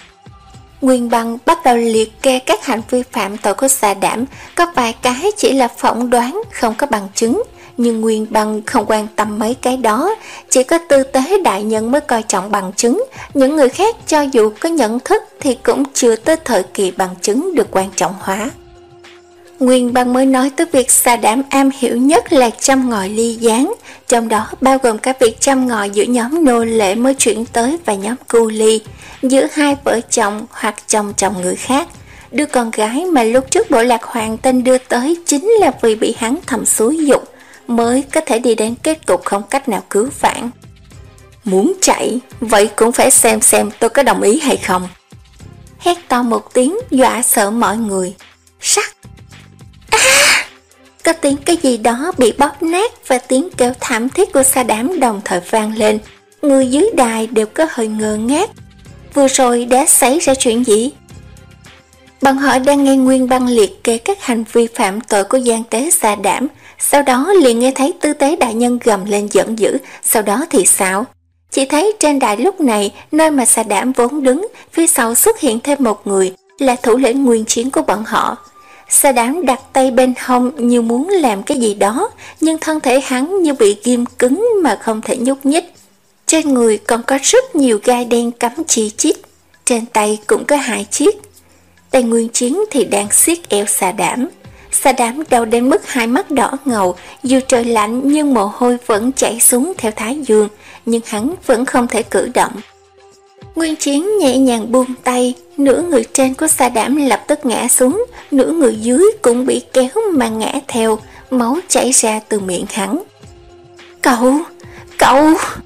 A: Nguyên Băng bắt đầu liệt kê các hành vi phạm tội của Sa Đám, có vài cái chỉ là phỏng đoán, không có bằng chứng, nhưng Nguyên Băng không quan tâm mấy cái đó, chỉ có tư tế đại nhân mới coi trọng bằng chứng, những người khác cho dù có nhận thức thì cũng chưa tới thời kỳ bằng chứng được quan trọng hóa. Nguyên Băng mới nói tới việc Sa Đám am hiểu nhất là châm ngòi ly gián, trong đó bao gồm cả việc châm ngòi giữa nhóm nô lệ mới chuyển tới và nhóm cu ly, giữa hai vợ chồng hoặc chồng chồng người khác. Đứa con gái mà lúc trước bộ lạc Hoàng Tinh đưa tới chính là vì bị hắn thầm xúi dục, mới có thể đi đến kết cục không cách nào cứu vãn. Muốn chạy, vậy cũng phải xem xem tôi có đồng ý hay không. Hét to một tiếng dọa sợ mọi người. Sắc! À! Có tiếng cái gì đó bị bóp nát và tiếng kêu thảm thiết của Sa Đám đồng thời vang lên. Người dưới đài đều có hơi ngơ ngác. Vừa rồi đã xảy ra chuyện gì? Bọn họ đang nghe Nguyên Băng liệt kê các hành vi phạm tội của gian tế Sa Đám, sau đó liền nghe thấy tư tế đại nhân gầm lên giận dữ. Sau đó thì sao? Chỉ thấy trên đài lúc này, nơi mà Sa Đám vốn đứng, phía sau xuất hiện thêm một người, là thủ lĩnh nguyên chiến của bọn họ. Sa Đám đặt tay bên hông như muốn làm cái gì đó, nhưng thân thể hắn như bị ghim cứng mà không thể nhúc nhích. Trên người còn có rất nhiều gai đen cắm chi chít, trên tay cũng có hai chiếc. Tay nguyên chiến thì đang siết eo Sa Đám. Sa Đám đau đến mức hai mắt đỏ ngầu, dù trời lạnh nhưng mồ hôi vẫn chảy xuống theo thái dương, nhưng hắn vẫn không thể cử động. Nguyên chiến nhẹ nhàng buông tay, nửa người trên của Sa Đám lập tức ngã xuống, nửa người dưới cũng bị kéo mà ngã theo, máu chảy ra từ miệng hắn. Cậu, cậu...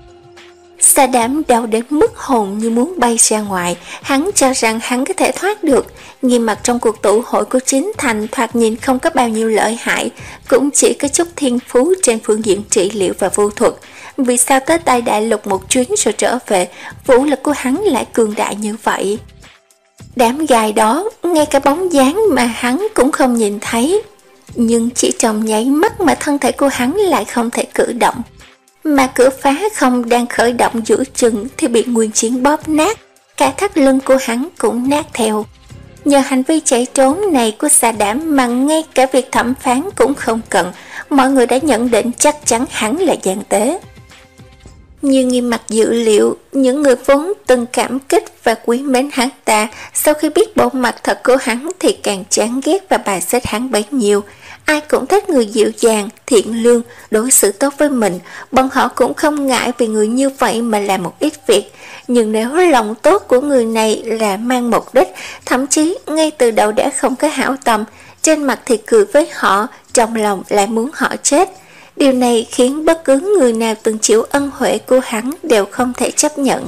A: Sa Đám đau đến mức hồn như muốn bay ra ngoài, hắn cho rằng hắn có thể thoát được. Nghiêm Mặc trong cuộc tụ hội của Chính Thành thoạt nhìn không có bao nhiêu lợi hại, cũng chỉ có chút thiên phú trên phương diện trị liệu và vô thuật. Vì sao tới tay đại lục một chuyến rồi trở về, vũ lực của hắn lại cường đại như vậy? Đám gai đó, ngay cả bóng dáng mà hắn cũng không nhìn thấy. Nhưng chỉ trong nháy mắt mà thân thể của hắn lại không thể cử động. Mà cửa phá không đang khởi động giữa chừng thì bị nguyên chiến bóp nát, cả thắt lưng của hắn cũng nát theo. Nhờ hành vi chạy trốn này của Sa Đám mà ngay cả việc thẩm phán cũng không cần, mọi người đã nhận định chắc chắn hắn là gian tế. Như Nghiêm Mặc dự liệu, những người vốn từng cảm kích và quý mến hắn ta, sau khi biết bộ mặt thật của hắn thì càng chán ghét và bài xích hắn bấy nhiêu. Ai cũng thích người dịu dàng, thiện lương, đối xử tốt với mình, bọn họ cũng không ngại vì người như vậy mà làm một ít việc. Nhưng nếu lòng tốt của người này là mang mục đích, thậm chí ngay từ đầu đã không có hảo tâm, trên mặt thì cười với họ, trong lòng lại muốn họ chết. Điều này khiến bất cứ người nào từng chịu ân huệ của hắn đều không thể chấp nhận.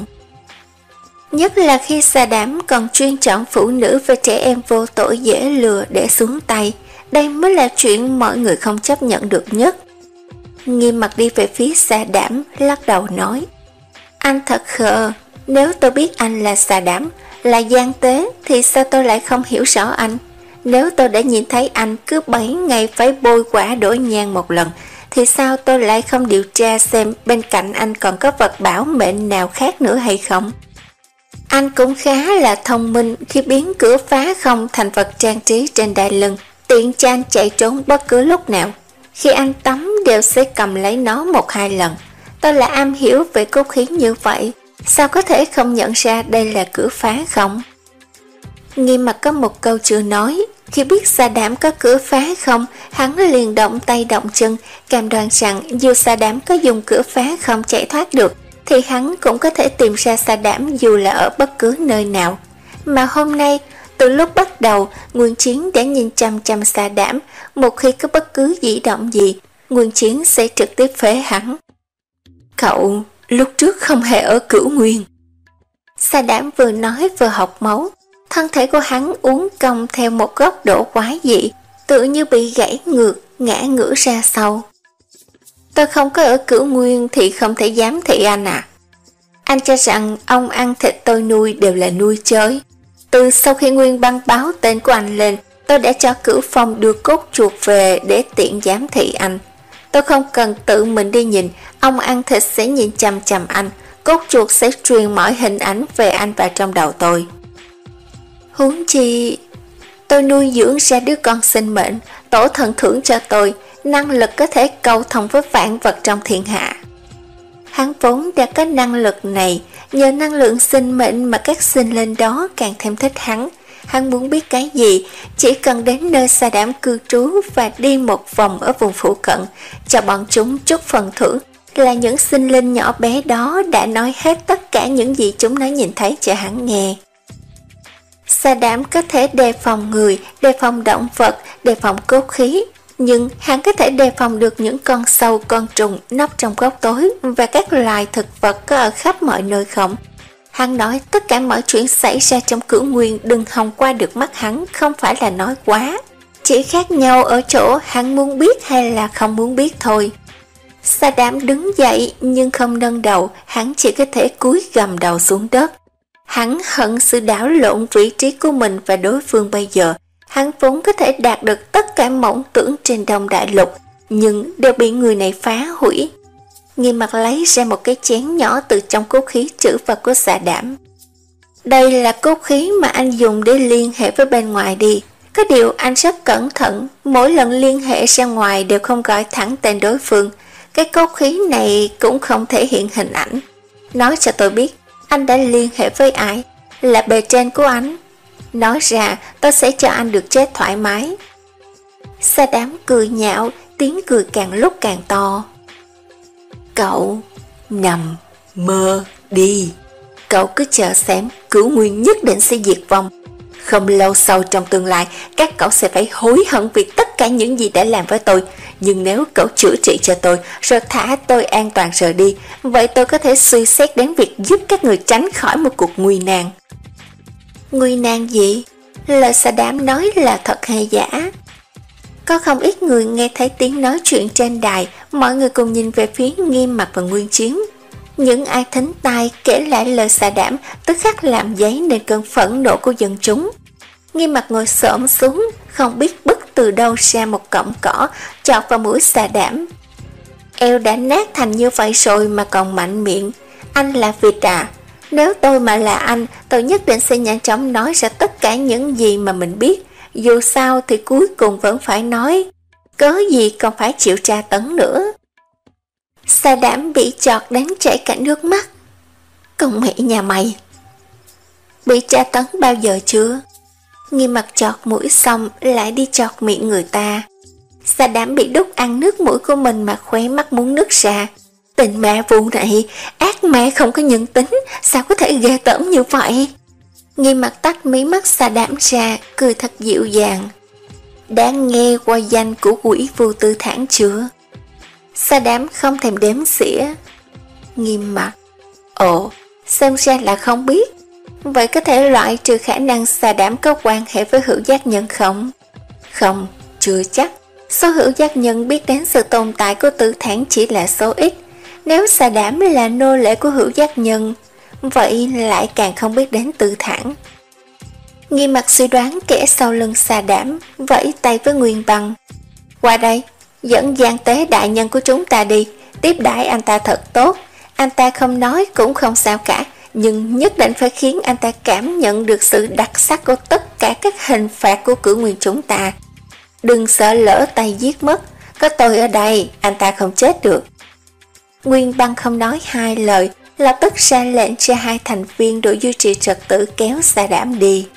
A: Nhất là khi Sa Đám còn chuyên chọn phụ nữ và trẻ em vô tội dễ lừa để xuống tay. Đây mới là chuyện mọi người không chấp nhận được nhất. Nghiêm Mặt đi về phía Sa Đám, lắc đầu nói: Anh thật khờ, nếu tôi biết anh là Sa Đám, là gian tế, thì sao tôi lại không hiểu rõ anh? Nếu tôi đã nhìn thấy anh cứ bảy ngày phải bôi quả đổi nhang một lần, thì sao tôi lại không điều tra xem bên cạnh anh còn có vật bảo mệnh nào khác nữa hay không? Anh cũng khá là thông minh khi biến cửa phá không thành vật trang trí trên đai lưng, tiện cho anh chạy trốn bất cứ lúc nào. Khi anh tắm đều sẽ cầm lấy nó một hai lần. Tôi là am hiểu về cốt khí như vậy, sao có thể không nhận ra đây là cửa phá không? Nghiêm Mặt có một câu chưa nói. Khi biết Sa Đám có cửa phá không, hắn liền động tay động chân, cam đoan rằng dù Sa Đám có dùng cửa phá không chạy thoát được, thì hắn cũng có thể tìm ra Sa Đám dù là ở bất cứ nơi nào. Mà hôm nay, từ lúc bắt đầu, Nguyên Chiến đã nhìn chăm chăm Sa Đám. Một khi có bất cứ dĩ động gì, Nguyên Chiến sẽ trực tiếp phế hắn. Cậu lúc trước không hề ở Cửu Nguyên. Sa Đám vừa nói vừa học máu. Thân thể của hắn uốn cong theo một góc độ quái dị, tự như bị gãy ngược, ngã ngửa ra sau. Tôi không có ở Cửu Nguyên thì không thể giám thị anh à? Anh cho rằng ông ăn thịt tôi nuôi đều là nuôi chơi. Từ sau khi Nguyên Băng báo tên của anh lên, tôi đã cho Cửu Phong đưa cốt chuột về để tiện giám thị anh. Tôi không cần tự mình đi nhìn, ông ăn thịt sẽ nhìn chằm chằm anh, cốt chuột sẽ truyền mọi hình ảnh về anh vào trong đầu tôi. Huống chi, tôi nuôi dưỡng ra đứa con sinh mệnh, tổ thần thưởng cho tôi năng lực có thể cầu thông với vạn vật trong thiên hạ. Hắn vốn đã có năng lực này, nhờ năng lượng sinh mệnh mà các sinh linh đó càng thêm thích hắn. Hắn muốn biết cái gì, chỉ cần đến nơi Sa Đám cư trú và đi một vòng ở vùng phụ cận, cho bọn chúng chút phần thưởng, là những sinh linh nhỏ bé đó đã nói hết tất cả những gì chúng nó nhìn thấy cho hắn nghe. Sa Đám có thể đề phòng người, đề phòng động vật, đề phòng cốt khí, nhưng hắn có thể đề phòng được những con sâu, con trùng nấp trong góc tối và các loài thực vật có ở khắp mọi nơi không? Hắn nói tất cả mọi chuyện xảy ra trong Cửu Nguyên đừng hòng qua được mắt hắn, không phải là nói quá. Chỉ khác nhau ở chỗ hắn muốn biết hay là không muốn biết thôi. Sa Đám đứng dậy nhưng không nâng đầu, hắn chỉ có thể cúi gầm đầu xuống đất. Hắn hận sự đảo lộn vị trí của mình và đối phương bây giờ. Hắn vốn có thể đạt được tất cả mộng tưởng trên Đông Đại Lục, nhưng đều bị người này phá hủy. Nghiêm Mặt lấy ra một cái chén nhỏ từ trong cốt khí trữ vật của Sa Đám. Đây là cốt khí mà anh dùng để liên hệ với bên ngoài đi. Có điều anh rất cẩn thận, mỗi lần liên hệ ra ngoài đều không gọi thẳng tên đối phương. Cái cốt khí này cũng không thể hiện hình ảnh. Nói cho tôi biết, anh đã liên hệ với ai? Là bề trên của anh. Nói ra, tôi sẽ cho anh được chết thoải mái. Sa Đám cười nhạo, tiếng cười càng lúc càng to. Cậu nằm mơ đi. Cậu cứ chờ xem, Cửu Nguyên nhất định sẽ diệt vong. Không lâu sau trong tương lai, các cậu sẽ phải hối hận vì tất cả những gì đã làm với tôi. Nhưng nếu cậu chữa trị cho tôi, rồi thả tôi an toàn rời đi, vậy tôi có thể suy xét đến việc giúp các người tránh khỏi một cuộc nguy nan. Nguy nan gì? Lời Sa Đám nói là thật hay giả? Có không ít người nghe thấy tiếng nói chuyện trên đài, mọi người cùng nhìn về phía Nghiêm Mặt và Nguyên Chiến. Những ai thính tai kể lại lời Sa Đám tức khắc làm dấy nên cơn phẫn nộ của dân chúng. Nghiêm Mặt ngồi xổm xuống, không biết bứt từ đâu ra một cọng cỏ chọt vào mũi Sa Đám. Eo đã nát thành như vậy rồi mà còn mạnh miệng. Anh là vịt à? Nếu tôi mà là anh, tôi nhất định sẽ nhanh chóng nói ra tất cả những gì mà mình biết. Dù sao thì cuối cùng vẫn phải nói, cớ gì còn phải chịu tra tấn nữa. Sa Đám bị chọt đến chảy cả nước mắt. Con mẹ nhà mày! Bị tra tấn bao giờ chưa? Nghiêm Mặt chọt mũi xong lại đi chọt miệng người ta. Sa Đám bị đút ăn nước mũi của mình mà khóe mắt muốn nứt ra. Tình mẹ vụ này, ác mẹ không có nhân tính, sao có thể ghê tởm như vậy? Nghiêm Mặt tắt mí mắt Sa Đám ra, cười thật dịu dàng. đã nghe qua danh của quỷ Vô Tư Thản chưa? Sa Đám không thèm đếm xỉa. Nghiêm mặt. Ồ, xem ra là không biết. Vậy có thể loại trừ khả năng Sa Đám có quan hệ với hữu giác nhân không? Không, chưa chắc. Số hữu giác nhân biết đến sự tồn tại của Tư Thản chỉ là số ít. Nếu Sa Đám là nô lệ của hữu giác nhân, vậy lại càng không biết đến Tư Thản. Nghiêm mặt suy đoán kẻ sau lưng Sa Đám, vẫy tay với Nguyên Băng. Qua đây, dẫn Giang Tế đại nhân của chúng ta đi, tiếp đãi anh ta thật tốt. Anh ta không nói cũng không sao cả, nhưng nhất định phải khiến anh ta cảm nhận được sự đặc sắc của tất cả các hình phạt của cử nguyên chúng ta. Đừng sợ lỡ tay giết mất, có tôi ở đây, anh ta không chết được. Nguyên Băng không nói hai lời, lập tức ra lệnh cho hai thành viên đội duy trì trật tự kéo Sa Đám đi.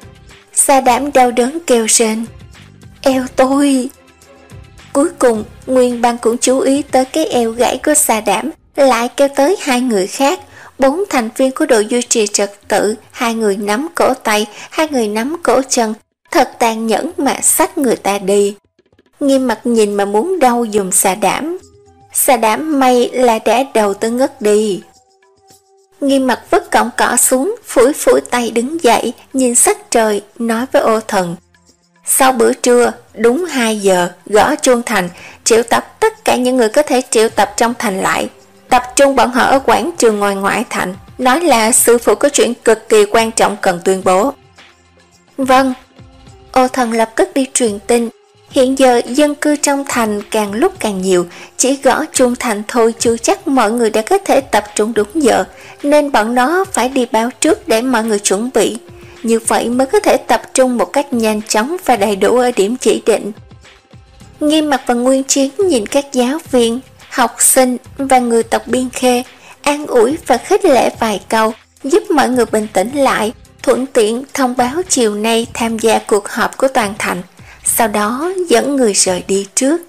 A: Sa Đám đau đớn kêu rên. Eo tôi! Cuối cùng, Nguyên Băng cũng chú ý tới cái eo gãy của Sa Đám, lại kêu tới hai người khác, bốn thành viên của đội duy trì trật tự, hai người nắm cổ tay, hai người nắm cổ chân, thật tàn nhẫn mà xách người ta đi. Nghiêm mặt nhìn mà muốn đau dùm Sa Đám. Sa Đám may là đã đầu tới ngất đi. Nghiêm mặt vứt cọng cỏ xuống, phủi phủi tay đứng dậy, nhìn sắc trời, nói với Ô Thần. Sau bữa trưa, đúng hai giờ, gõ chuông thành, triệu tập tất cả những người có thể triệu tập trong thành lại. Tập trung bọn họ ở quảng trường ngoài ngoại thành, nói là sư phụ có chuyện cực kỳ quan trọng cần tuyên bố. Vâng. Ô Thần lập tức đi truyền tin. Hiện giờ dân cư trong thành càng lúc càng nhiều, chỉ gõ chuông thành thôi chưa chắc mọi người đã có thể tập trung đúng giờ, nên bọn nó phải đi báo trước để mọi người chuẩn bị. Như vậy mới có thể tập trung một cách nhanh chóng và đầy đủ ở điểm chỉ định. Nghiêm mặt và Nguyên Chiến nhìn các giáo viên, học sinh và người tộc Biên Khê, an ủi và khích lệ vài câu, giúp mọi người bình tĩnh lại, thuận tiện thông báo chiều nay tham gia cuộc họp của toàn thành, sau đó dẫn người rời đi trước.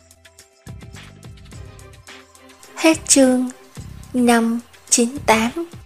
A: Hết chương năm chín tám.